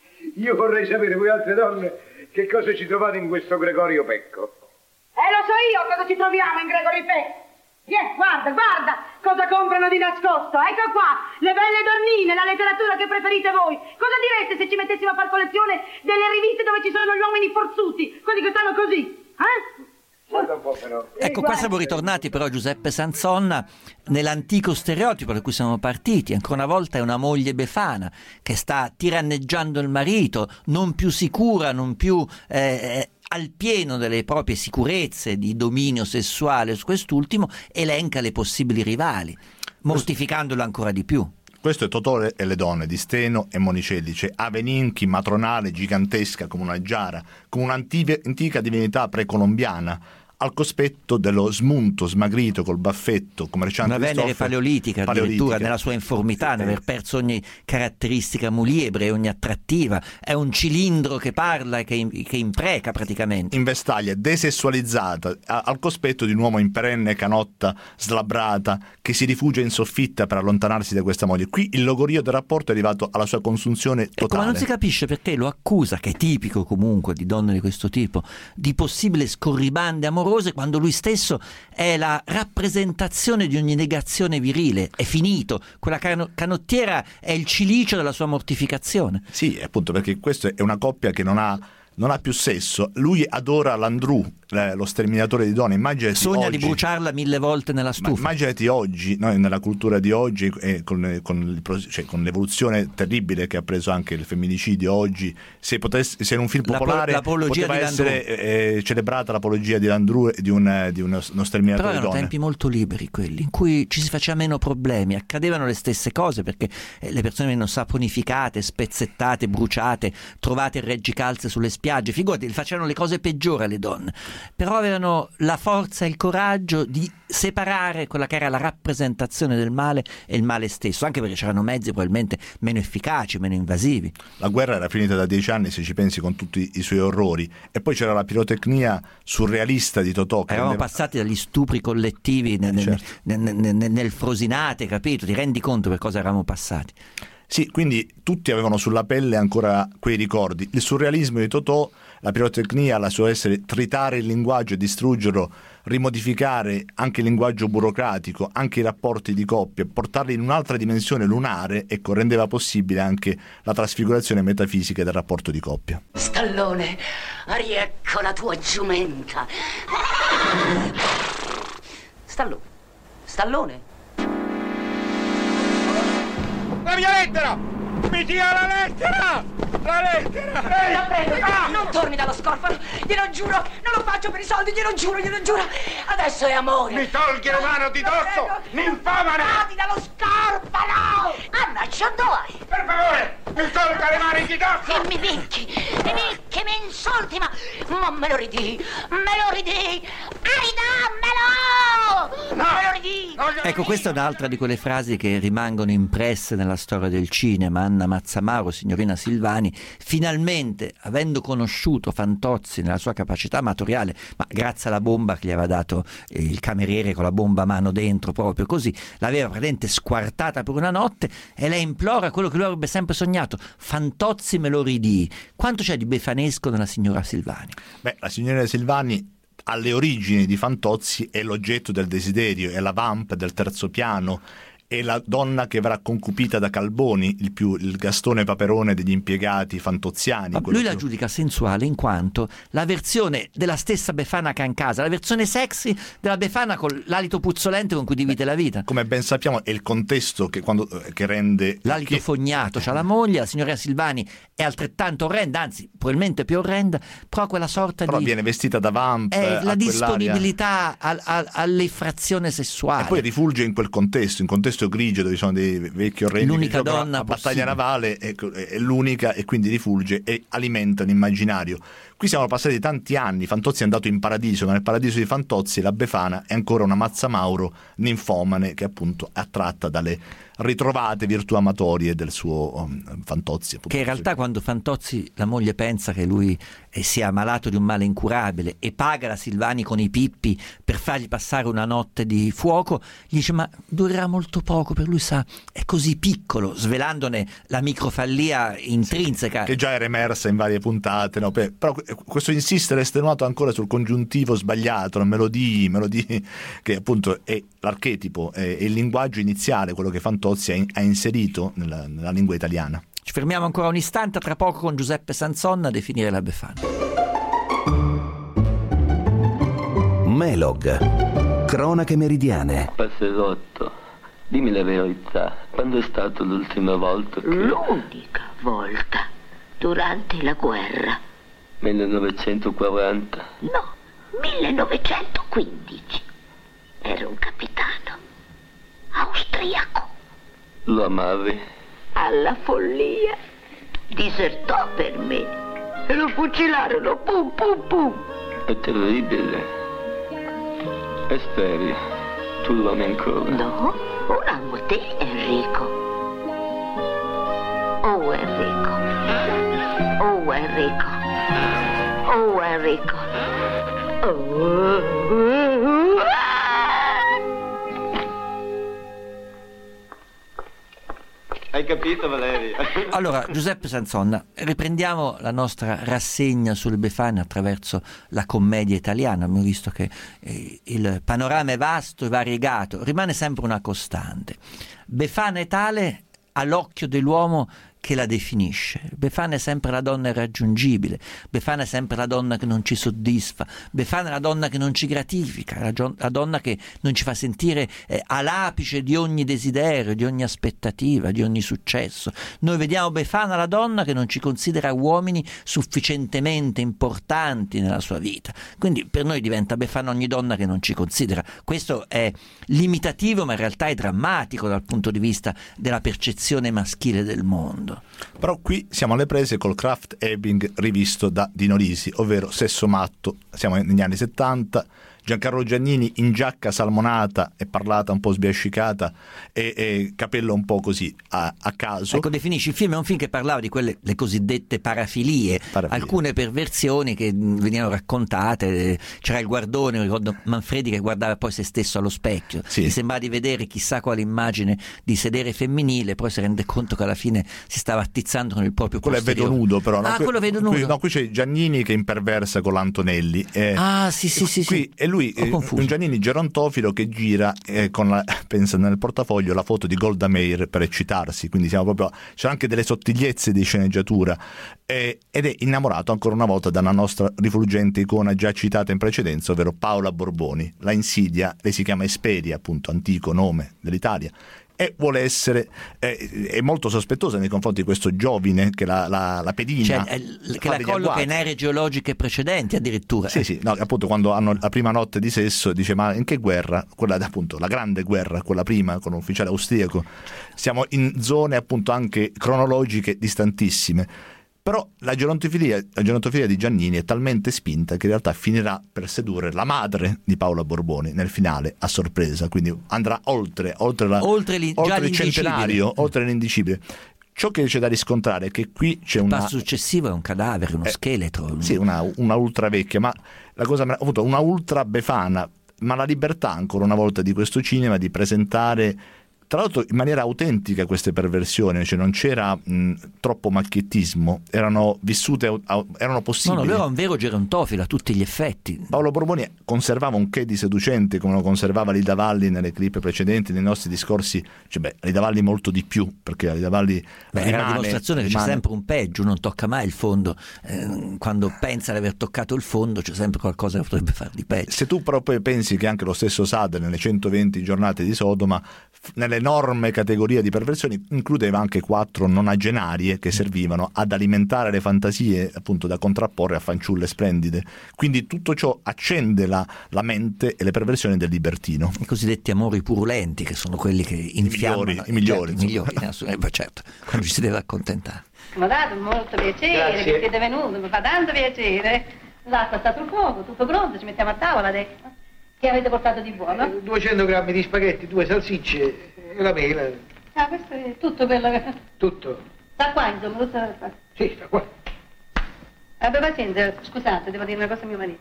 Speaker 5: Io vorrei sapere, voi altre donne, che cosa ci trovate in questo Gregorio Pecco.
Speaker 21: Eh, lo so io cosa ci troviamo in Gregory Peck. Yeah, guarda, guarda cosa comprano di nascosto. Ecco qua, le belle donnine, la letteratura che preferite voi. Cosa direste se ci mettessimo a far collezione delle riviste dove ci sono gli uomini forzuti, quelli che stanno così, eh?
Speaker 5: Guarda un po' però.
Speaker 6: Ecco, qua siamo ritornati però, Giuseppe Sanzonna, nell'antico stereotipo da cui siamo partiti. Ancora una volta è una moglie befana che sta tiranneggiando il marito, non più sicura, non più eh, al pieno delle proprie sicurezze di dominio sessuale su quest'ultimo, elenca le possibili rivali, mortificandolo ancora di più.
Speaker 7: Questo è Totò e le donne di Steno e Monicelli. C'è Aveninchi, matronale, gigantesca come una giara, come un'antica divinità precolombiana, al cospetto dello smunto, smagrito, col baffetto, commerciante
Speaker 6: una
Speaker 7: di
Speaker 6: Venere
Speaker 7: stoffe,
Speaker 6: paleolitica, addirittura nella sua informità,
Speaker 7: sì,
Speaker 6: nell'aver perso ogni caratteristica muliebre e ogni attrattiva. È un cilindro che parla e che, che impreca praticamente.
Speaker 7: In vestaglia, desessualizzata, a, al cospetto di un uomo in perenne canotta, slabbrata, che si rifugia in soffitta per allontanarsi da questa moglie. Qui il logorio del rapporto è arrivato alla sua consunzione totale.
Speaker 6: Ecco, ma non si capisce perché lo accusa, che è tipico comunque di donne di questo tipo, di possibile scorribande amorose, quando lui stesso è la rappresentazione di ogni negazione virile. È finito, quella cano- canottiera è il cilicio della sua mortificazione.
Speaker 7: Sì, appunto, perché questa è una coppia che non ha non ha più sesso. Lui adora Landru, lo sterminatore di donne. Immaginati
Speaker 6: sogna
Speaker 7: oggi,
Speaker 6: di bruciarla mille volte nella stufa.
Speaker 7: Immaginati oggi, no, nella cultura di oggi, eh, con, con, il, cioè, con l'evoluzione terribile che ha preso anche il femminicidio oggi, se potesse, se in un film popolare
Speaker 6: l'apologia
Speaker 7: poteva
Speaker 6: di
Speaker 7: essere eh, celebrata l'apologia di Landru e di, un, di uno, uno sterminatore
Speaker 6: Però
Speaker 7: di donne.
Speaker 6: erano tempi molto liberi quelli, in cui ci si faceva meno problemi, accadevano le stesse cose, perché le persone venivano saponificate, spezzettate, bruciate, trovate reggicalze sulle spiagge. Figurati, facevano le cose peggiori alle donne. però avevano la forza e il coraggio di separare quella che era la rappresentazione del male e il male stesso, anche perché c'erano mezzi probabilmente meno efficaci, meno invasivi.
Speaker 7: La guerra era finita da dieci anni, se ci pensi, con tutti i suoi orrori, e poi c'era la pirotecnia surrealista di Totò.
Speaker 6: Eravamo
Speaker 7: rendeva...
Speaker 6: passati dagli stupri collettivi nel,
Speaker 7: certo.
Speaker 6: nel, nel, nel, nel Frosinate, capito? Ti rendi conto per cosa eravamo passati?
Speaker 7: Sì, quindi tutti avevano sulla pelle ancora quei ricordi. Il surrealismo di Totò, la pirotecnia, la sua essere tritare il linguaggio e distruggerlo, rimodificare anche il linguaggio burocratico, anche i rapporti di coppia, portarli in un'altra dimensione lunare, ecco, rendeva possibile anche la trasfigurazione metafisica del rapporto di coppia.
Speaker 2: Stallone, riecco la tua giumenta. Stallone, Stallone.
Speaker 3: La mia lettera! Mi dia la lettera! La lettera! Ehi!
Speaker 2: La prego,
Speaker 3: Ah!
Speaker 2: non torni dallo scorfano, glielo giuro, non lo faccio per i soldi, glielo giuro, glielo giuro. Adesso è amore.
Speaker 3: Mi tolghi la mano di dosso! Ninfamane!
Speaker 2: Tornati dallo scorfano! Anna, dove?
Speaker 3: Per favore, mi tolga le mani di dosso!
Speaker 2: E mi picchi, mi picchi, mi insulti, ma, ma me lo ridì, me lo ridì, ridammelo!
Speaker 3: No!
Speaker 2: Me lo ridì!
Speaker 6: Ecco, questa è un'altra di quelle frasi che rimangono impresse nella storia del cinema. Anna Mazzamaro, signorina Silvani, finalmente, avendo conosciuto Fantozzi nella sua capacità amatoriale, ma grazie alla bomba che gli aveva dato il cameriere con la bomba a mano dentro, proprio così, l'aveva praticamente squartata per una notte, e lei implora quello che lui avrebbe sempre sognato: Fantozzi me lo ridì. Quanto c'è di befanesco nella signora Silvani?
Speaker 7: Beh, la signora Silvani alle origini di Fantozzi è l'oggetto del desiderio, è la vamp del terzo piano, è la donna che verrà concupita da Calboni, il, più, il Gastone Paperone degli impiegati fantoziani.
Speaker 6: Ma lui la
Speaker 7: più...
Speaker 6: giudica sensuale in quanto la versione della stessa Befana che ha in casa, la versione sexy della Befana con l'alito puzzolente con cui divide la vita.
Speaker 7: Come ben sappiamo è il contesto che, quando, che rende...
Speaker 6: L'alito
Speaker 7: che...
Speaker 6: fognato, c'ha la moglie, la signora Silvani è altrettanto orrenda, anzi probabilmente più orrenda, però quella sorta
Speaker 7: però
Speaker 6: di...
Speaker 7: viene vestita da vamp.
Speaker 6: È la disponibilità al, al, all'effrazione sessuale.
Speaker 7: E poi rifulge in quel contesto, in contesto grigio dove ci sono dei vecchi orrendi,
Speaker 6: l'unica donna
Speaker 7: a battaglia navale, ecco, è l'unica, e quindi rifulge e alimenta l'immaginario. Qui siamo passati tanti anni, Fantozzi è andato in paradiso, ma nel paradiso di Fantozzi la Befana è ancora una Mazzamauro ninfomane che appunto è attratta dalle ritrovate virtù amatorie del suo um, Fantozzi. Appunto.
Speaker 6: Che in realtà quando Fantozzi, la moglie, pensa che lui eh, sia malato di un male incurabile e paga la Silvani con i pippi per fargli passare una notte di fuoco, gli dice: ma durerà molto poco, per lui sa, è così piccolo, svelandone la microfallia intrinseca.
Speaker 7: Che già era emersa in varie puntate, no? Però questo insistere estenuato ancora sul congiuntivo sbagliato, me lo di, me lo di, che appunto è l'archetipo, è il linguaggio iniziale, quello che Fantozzi ha inserito nella, nella lingua italiana.
Speaker 6: Ci fermiamo ancora un istante, tra poco con Giuseppe Sanzon a definire la Befana.
Speaker 1: Melog, cronache meridiane.
Speaker 23: Passerotto, dimmi la verità, quando è stato l'ultima volta che...
Speaker 24: L'unica volta, durante la guerra.
Speaker 23: millenovecentoquaranta?
Speaker 24: No, millenovecentoquindici. Era un capitano austriaco.
Speaker 23: Lo amavi?
Speaker 24: Alla follia. Disertò per me e lo fucilarono. Pum pum pum.
Speaker 23: È terribile. Esteria, tu lo ami ancora?
Speaker 24: No, non amo te, Enrico. Oh, Enrico. Oh, Enrico. Oh, Enrico. Oh.
Speaker 23: Hai capito, Valeria?
Speaker 6: Allora, Giuseppe Sanzon, riprendiamo la nostra rassegna sulle Befane attraverso la commedia italiana. Abbiamo visto che eh, il panorama è vasto e variegato, rimane sempre una costante. Befana è tale all'occhio dell'uomo che la definisce. Befana è sempre la donna irraggiungibile, Befana è sempre la donna che non ci soddisfa, Befana è la donna che non ci gratifica, la, gio- la donna che non ci fa sentire eh, all'apice di ogni desiderio, di ogni aspettativa, di ogni successo. Noi vediamo Befana la donna che non ci considera uomini sufficientemente importanti nella sua vita, quindi per noi diventa Befana ogni donna che non ci considera. Questo è limitativo, ma in realtà è drammatico dal punto di vista della percezione maschile del mondo. mondo.
Speaker 7: Però qui siamo alle prese col Krafft-Ebing rivisto da Dino Risi, ovvero Sesso matto. Siamo negli anni settanta, Giancarlo Giannini in giacca salmonata e parlata un po' sbiascicata e, e capello un po' così a, a caso.
Speaker 6: Ecco, definisci il film, è un film che parlava di quelle le cosiddette parafilie, parafilie, alcune perversioni che venivano raccontate. C'era il guardone, ricordo Manfredi che guardava poi se stesso allo specchio,
Speaker 7: sì.
Speaker 6: Gli sembrava di vedere chissà quale immagine di sedere femminile, poi si rende conto che alla fine si stava attizzando con il proprio
Speaker 7: quello
Speaker 6: posteriore.
Speaker 7: È vedo nudo però, no?
Speaker 6: Ah,
Speaker 7: qui,
Speaker 6: quello vedo nudo.
Speaker 7: Qui, no, qui c'è Giannini che imperversa con l'Antonelli. Eh,
Speaker 6: ah sì sì sì,
Speaker 7: qui,
Speaker 6: sì.
Speaker 7: E lui eh, un Giannini gerontofilo che gira eh, con la, pensa nel portafoglio la foto di Golda Meir per eccitarsi, quindi siamo proprio, c'è anche delle sottigliezze di sceneggiatura eh, ed è innamorato ancora una volta da una nostra rifulgente icona già citata in precedenza, ovvero Paola Borboni. La insidia, lei si chiama Esperia, appunto antico nome dell'Italia, e vuole essere eh, è molto sospettosa nei confronti di questo giovine che la, la, la pedina,
Speaker 6: cioè, eh, che la colloca in aree geologiche precedenti addirittura.
Speaker 7: Sì, sì, no, appunto quando hanno la prima notte di sesso dice: ma in che guerra? Quella appunto la grande guerra, quella prima con un ufficiale austriaco. Siamo in zone appunto anche cronologiche distantissime. Però la gerontofilia, la gerontofilia di Giannini è talmente spinta che in realtà finirà per sedurre la madre di Paola Borboni nel finale a sorpresa, quindi andrà oltre oltre, la,
Speaker 6: oltre, li,
Speaker 7: oltre il centenario, oltre l'indicibile. Ciò che c'è da riscontrare è che qui c'è
Speaker 6: il
Speaker 7: una...
Speaker 6: Il passo successivo è un cadavere, uno
Speaker 7: eh,
Speaker 6: scheletro.
Speaker 7: Sì, una, una ultra vecchia, ma la cosa ho avuto una ultra befana, ma la libertà ancora una volta di questo cinema di presentare tra l'altro in maniera autentica queste perversioni, cioè non c'era mh, troppo macchiettismo, erano vissute, erano possibili.
Speaker 6: No, no, lui era un vero gerontofilo a tutti gli effetti.
Speaker 7: Paolo Borboni conservava un che di seducente come lo conservava Lida Valli nelle clip precedenti, nei nostri discorsi, cioè beh, Lida Valli molto di più, perché Lida Valli
Speaker 6: beh,
Speaker 7: rimane,
Speaker 6: è una dimostrazione che
Speaker 7: rimane...
Speaker 6: c'è sempre un peggio, non tocca mai il fondo, eh, quando pensa di aver toccato il fondo c'è sempre qualcosa che potrebbe far di peggio.
Speaker 7: Se tu proprio pensi che anche lo stesso Sade nelle centoventi giornate di Sodoma, nell'enorme categoria di perversioni, includeva anche quattro nonagenarie che servivano ad alimentare le fantasie appunto da contrapporre a fanciulle splendide, quindi tutto ciò accende la, la mente e le perversioni del libertino,
Speaker 6: i cosiddetti amori purulenti, che sono quelli che infiammano
Speaker 7: i migliori,
Speaker 6: certo, i migliori, assolutamente, certo, quando ci si deve accontentare.
Speaker 21: Mi ha dato molto piacere. Grazie. Che siete venuti, mi fa tanto piacere. L'acqua sta sul fuoco, tutto pronto, ci mettiamo a tavola adesso. Che avete portato di buono?
Speaker 17: Eh, duecento grammi di spaghetti, due salsicce e la mela.
Speaker 21: Ah, questo è tutto quello che...
Speaker 17: Tutto.
Speaker 21: Sta qua, insomma, tutto sta qua.
Speaker 17: Sì, sta qua.
Speaker 21: Abbi pazienza, scusate, devo dire una cosa a mio marito.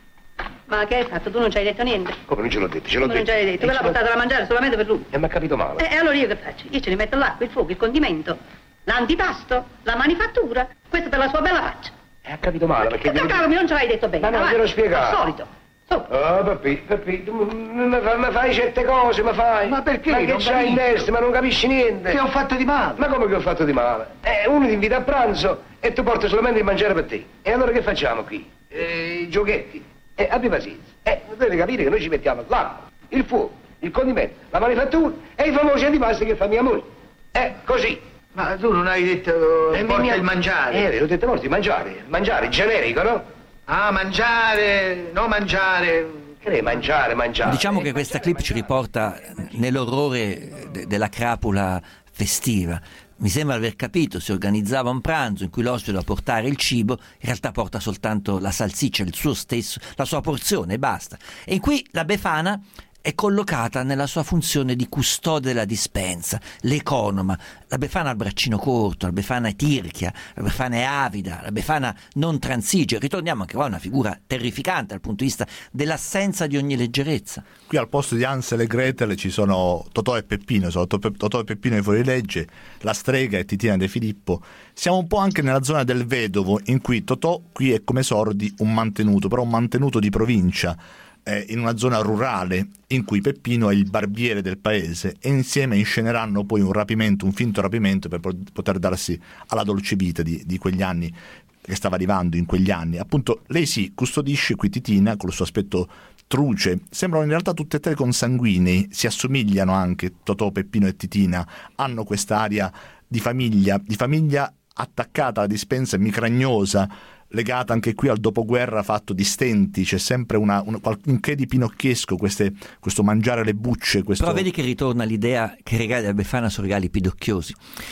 Speaker 21: Ma che hai fatto? Tu non ci hai detto niente?
Speaker 17: Come non ce l'ho detto? Ce l'ho
Speaker 21: Come
Speaker 17: detto.
Speaker 21: non ci hai detto? Me l'ha portato da mangiare solamente per lui.
Speaker 17: E mi ha capito male.
Speaker 21: E allora io che faccio? Io ce ne metto l'acqua, il fuoco, il condimento, l'antipasto, la manifattura. Questo per la sua bella faccia.
Speaker 17: E ha capito male perché...
Speaker 21: Ma calmi, non ce l'hai detto bene.
Speaker 17: Ma non te l'ho spiegato.
Speaker 21: Al solito.
Speaker 17: Oh, papi, papi, tu mi fai certe cose, mi fai.
Speaker 8: Ma perché?
Speaker 17: Ma che c'hai in testa, ma non capisci niente.
Speaker 8: Che ho fatto di male?
Speaker 17: Ma come che ho fatto di male? Eh, uno ti invita a pranzo e tu porti solamente il mangiare per te. E allora che facciamo qui? Eh, i giochetti. Eh, abbi pazienza. Eh, dovete capire che noi ci mettiamo l'acqua, il fuoco, il condimento, la manifattura e i famosi antipasti che fa mia moglie. Eh, così.
Speaker 8: Ma tu non hai detto
Speaker 17: eh,
Speaker 8: porta
Speaker 17: mia...
Speaker 8: il mangiare?
Speaker 17: Eh, l'ho detto porta il mangiare. Mangiare, generico, no?
Speaker 8: Ah, mangiare, no mangiare.
Speaker 17: Che devi mangiare, mangiare.
Speaker 6: Diciamo che questa clip ci riporta nell'orrore de- della crapula festiva. Mi sembra aver capito, si organizzava un pranzo in cui l'ospite doveva portare il cibo, in realtà porta soltanto la salsiccia, il suo stesso, la sua porzione e basta. E in cui la Befana è collocata nella sua funzione di custode della dispensa, l'economa. La Befana ha il braccino corto, la Befana è tirchia, la Befana è avida, la Befana non transige. Ritorniamo anche qua a una figura terrificante dal punto di vista dell'assenza di ogni leggerezza.
Speaker 7: Qui al posto di Hansel e Gretel ci sono Totò e Peppino, sono Totò e Peppino di Fuorilegge, la strega e Titina De Filippo. Siamo un po' anche nella zona del vedovo, in cui Totò qui è come Sordi un mantenuto, però un mantenuto di provincia, in una zona rurale in cui Peppino è il barbiere del paese, e insieme insceneranno poi un rapimento, un finto rapimento per poter darsi alla dolce vita di, di quegli anni che stava arrivando in quegli anni. Appunto lei si custodisce qui Titina con il suo aspetto truce, sembrano in realtà tutte e tre consanguinei, si assomigliano anche Totò, Peppino e Titina, hanno quest'aria di famiglia, di famiglia attaccata alla dispensa, micragnosa, legata anche qui al dopoguerra fatto di stenti. C'è sempre una, un, un che di pinocchiesco, queste, questo mangiare le bucce. Questo...
Speaker 6: Però vedi che ritorna l'idea che i regali della Befana sono regali pidocchiosi.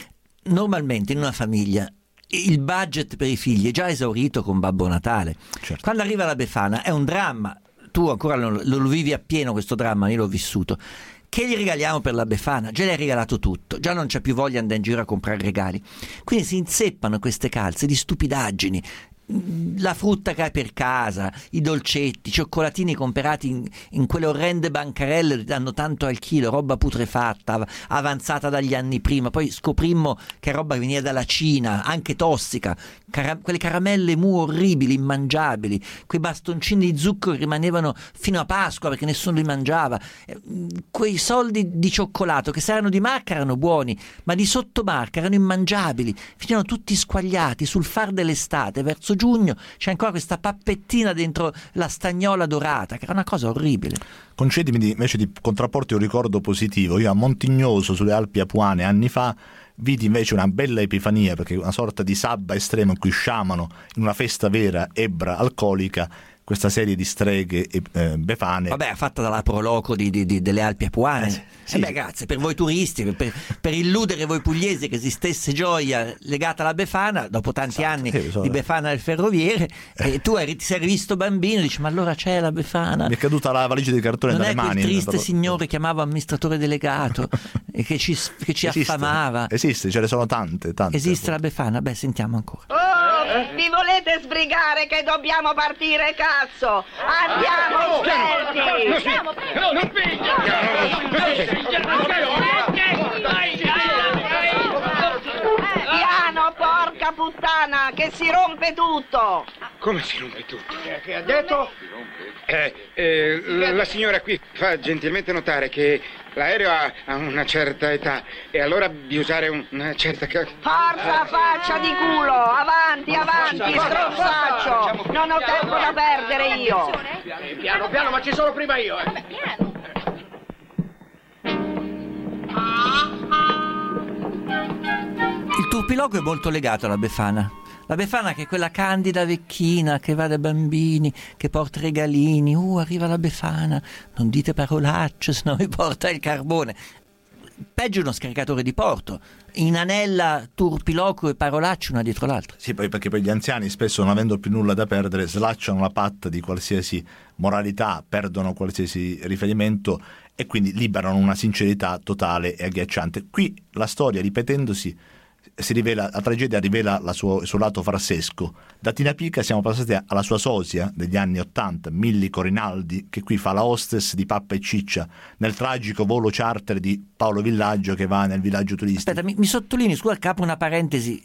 Speaker 6: normalmente in una famiglia il budget per i figli è già esaurito con Babbo Natale.
Speaker 7: Certo.
Speaker 6: Quando arriva la Befana è un dramma, tu ancora lo, lo vivi appieno questo dramma, io l'ho vissuto. Che gli regaliamo per la Befana? Già le hai regalato tutto, già non c'è più voglia di andare in giro a comprare regali. Quindi si inzeppano queste calze di stupidaggini. La frutta che hai per casa, i dolcetti, i cioccolatini comprati in, in quelle orrende bancarelle che danno tanto al chilo, roba putrefatta, avanzata dagli anni prima. Poi scoprimmo che roba veniva dalla Cina, anche tossica, cara- quelle caramelle mu orribili, immangiabili, quei bastoncini di zucchero rimanevano fino a Pasqua perché nessuno li mangiava, quei soldi di cioccolato che se erano di marca erano buoni, ma di sottomarca erano immangiabili, finivano tutti squagliati sul far dell'estate verso giugno. C'è ancora questa pappettina dentro la stagnola dorata, che era una cosa orribile.
Speaker 7: Concedimi di, invece di contrapporti un ricordo positivo. Io a Montignoso, sulle Alpi Apuane, anni fa, vidi invece una bella epifania, perché una sorta di sabba estremo in cui sciamano, in una festa vera, ebbra alcolica, questa serie di streghe e eh, befane.
Speaker 6: Vabbè, fatta dalla Proloco di, di, di, delle Alpi Apuane. Eh, sì. eh beh, grazie, per voi turisti, per, per illudere voi pugliesi che esistesse gioia legata alla Befana, dopo tanti esatto, anni sì, so. di Befana del Ferroviere, eh. e tu eri, ti sei rivisto bambino e dici, ma allora c'è la Befana.
Speaker 7: Mi è caduta la valigia di cartone
Speaker 6: non
Speaker 7: dalle mani.
Speaker 6: Non è quel triste
Speaker 7: però...
Speaker 6: signore chiamava amministratore delegato e che ci, che ci
Speaker 7: esiste,
Speaker 6: affamava.
Speaker 7: Esiste, ce ne sono tante, tante.
Speaker 6: Esiste la Befana? Beh, sentiamo ancora.
Speaker 24: Oh, vi volete sbrigare che dobbiamo partire, cazzo? Andiamo, esperti!
Speaker 3: No, non piglia!
Speaker 24: Piano, porca puttana, che si rompe tutto!
Speaker 3: Come si rompe tutto? Che ha detto? Eh, eh, la, la signora qui fa gentilmente notare che l'aereo ha, ha una certa età e allora di usare un, una certa...
Speaker 24: Forza faccia di culo! Avanti, avanti, stronzaccio! Non ho tempo da perdere io!
Speaker 8: Piano, piano, ma ci sono prima io, eh!
Speaker 24: Vabbè, piano!
Speaker 6: Il turpiloquio è molto legato alla Befana. La Befana che è quella candida vecchina che va dai bambini, che porta regalini. Uh, arriva la Befana, non dite parolacce, se no mi porta il carbone. Peggio uno scaricatore di porto. Inanella turpiloquio e parolacce una dietro l'altra.
Speaker 7: Sì, poi perché poi gli anziani spesso, non avendo più nulla da perdere, slacciano la patta di qualsiasi moralità, perdono qualsiasi riferimento e quindi liberano una sincerità totale e agghiacciante. Qui la storia, ripetendosi, si rivela, la tragedia rivela la suo, il suo lato farsesco. Da Tina Pica siamo passati alla sua sosia degli anni Ottanta, Millico Rinaldi, che qui fa la hostess di Pappa e Ciccia nel tragico volo charter di Paolo Villaggio che va nel villaggio turistico.
Speaker 6: Aspetta, mi, mi sottolinei, scusa, capo una parentesi.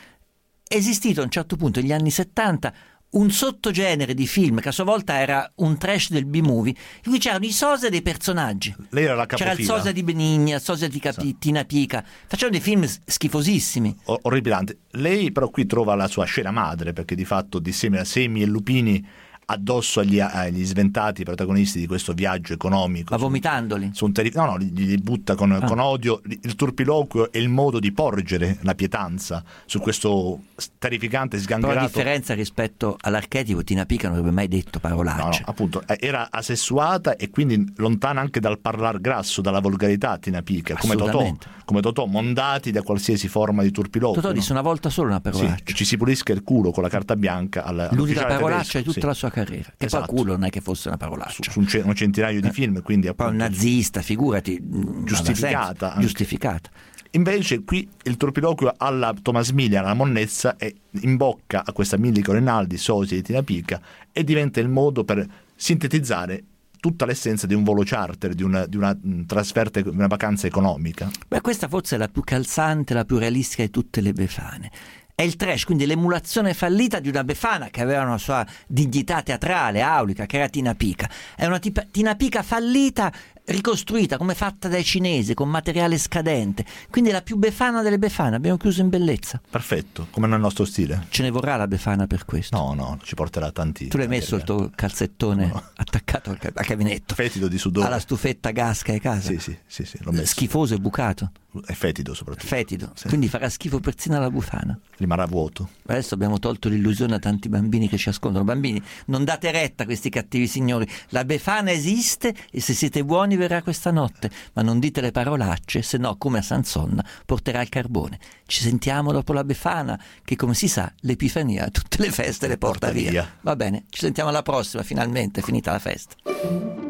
Speaker 6: È esistito a un certo punto, negli anni settanta, un sottogenere di film che a sua volta era un trash del B-movie, in cui c'erano i sosia dei personaggi.
Speaker 7: Lei era la capofila.
Speaker 6: C'era il sosia di Benigni, il sosia di Capi- sì. Tina Pica. Facevano dei film schifosissimi.
Speaker 7: O- orripilanti. Lei però qui trova la sua scena madre, perché di fatto dissemina semi e lupini addosso agli, agli sventati protagonisti di questo viaggio economico.
Speaker 6: Ma vomitandoli?
Speaker 7: Su un terri- no, no, li, li butta con, ah. con odio. Il turpiloquio è il modo di porgere la pietanza su questo terrificante sgangherato.
Speaker 6: Però la differenza rispetto all'archetipo, Tina Pica non avrebbe mai detto parolacce.
Speaker 7: No, no, appunto, era asessuata e quindi lontana anche dal parlar grasso, dalla volgarità Tina Pica, come Totò, come Totò, mondati da qualsiasi forma di turpiloquio.
Speaker 6: Totò disse no? una volta solo una parolaccia.
Speaker 7: Sì, ci si pulisca il culo con la carta bianca al,
Speaker 6: l'unica parolaccia di tutta
Speaker 7: sì.
Speaker 6: la sua carriera, che
Speaker 7: esatto.
Speaker 6: poi culo non è che fosse una parolaccia,
Speaker 7: su, su un, un centinaio di film, quindi
Speaker 6: poi un nazista, figurati,
Speaker 7: giustificata,
Speaker 6: giustificata.
Speaker 7: Invece qui il turpiloquio alla Tomasmiglia, alla monnezza, è in bocca a questa Millico Rinaldi, sosia di Tina Pica, e diventa il modo per sintetizzare tutta l'essenza di un volo charter, di una, di una trasferta, di una vacanza economica.
Speaker 6: Beh, questa forse è la più calzante, la più realistica di tutte le Befane. È il trash, quindi l'emulazione fallita di una Befana che aveva una sua dignità teatrale, aulica, che era Tina Pica. È una tipa, Tina Pica fallita, ricostruita come fatta dai cinesi, con materiale scadente. Quindi è la più Befana delle Befane. Abbiamo chiuso in bellezza.
Speaker 7: Perfetto, come nel nostro stile.
Speaker 6: Ce ne vorrà la Befana per questo?
Speaker 7: No, no, ci porterà tanti.
Speaker 6: Tu l'hai messo il tuo calzettone no. attaccato al, al cabinetto?
Speaker 7: Fetido di sudore.
Speaker 6: Alla stufetta gas che hai a casa?
Speaker 7: Sì, sì, sì, sì, l'ho messo.
Speaker 6: Schifoso e bucato?
Speaker 7: È fetido soprattutto.
Speaker 6: Fetido,
Speaker 7: sì.
Speaker 6: Quindi farà schifo persino alla Befana.
Speaker 7: Rimarrà vuoto.
Speaker 6: Adesso abbiamo tolto l'illusione a tanti bambini che ci ascoltano. Bambini, non date retta a questi cattivi signori. La Befana esiste e se siete buoni Giovanni verrà questa notte, ma non dite le parolacce, se no, come a Sansonna, porterà il carbone. Ci sentiamo dopo la Befana, che come si sa, l'Epifania tutte le feste le porta via. Va bene, ci sentiamo alla prossima, finalmente, finita la festa.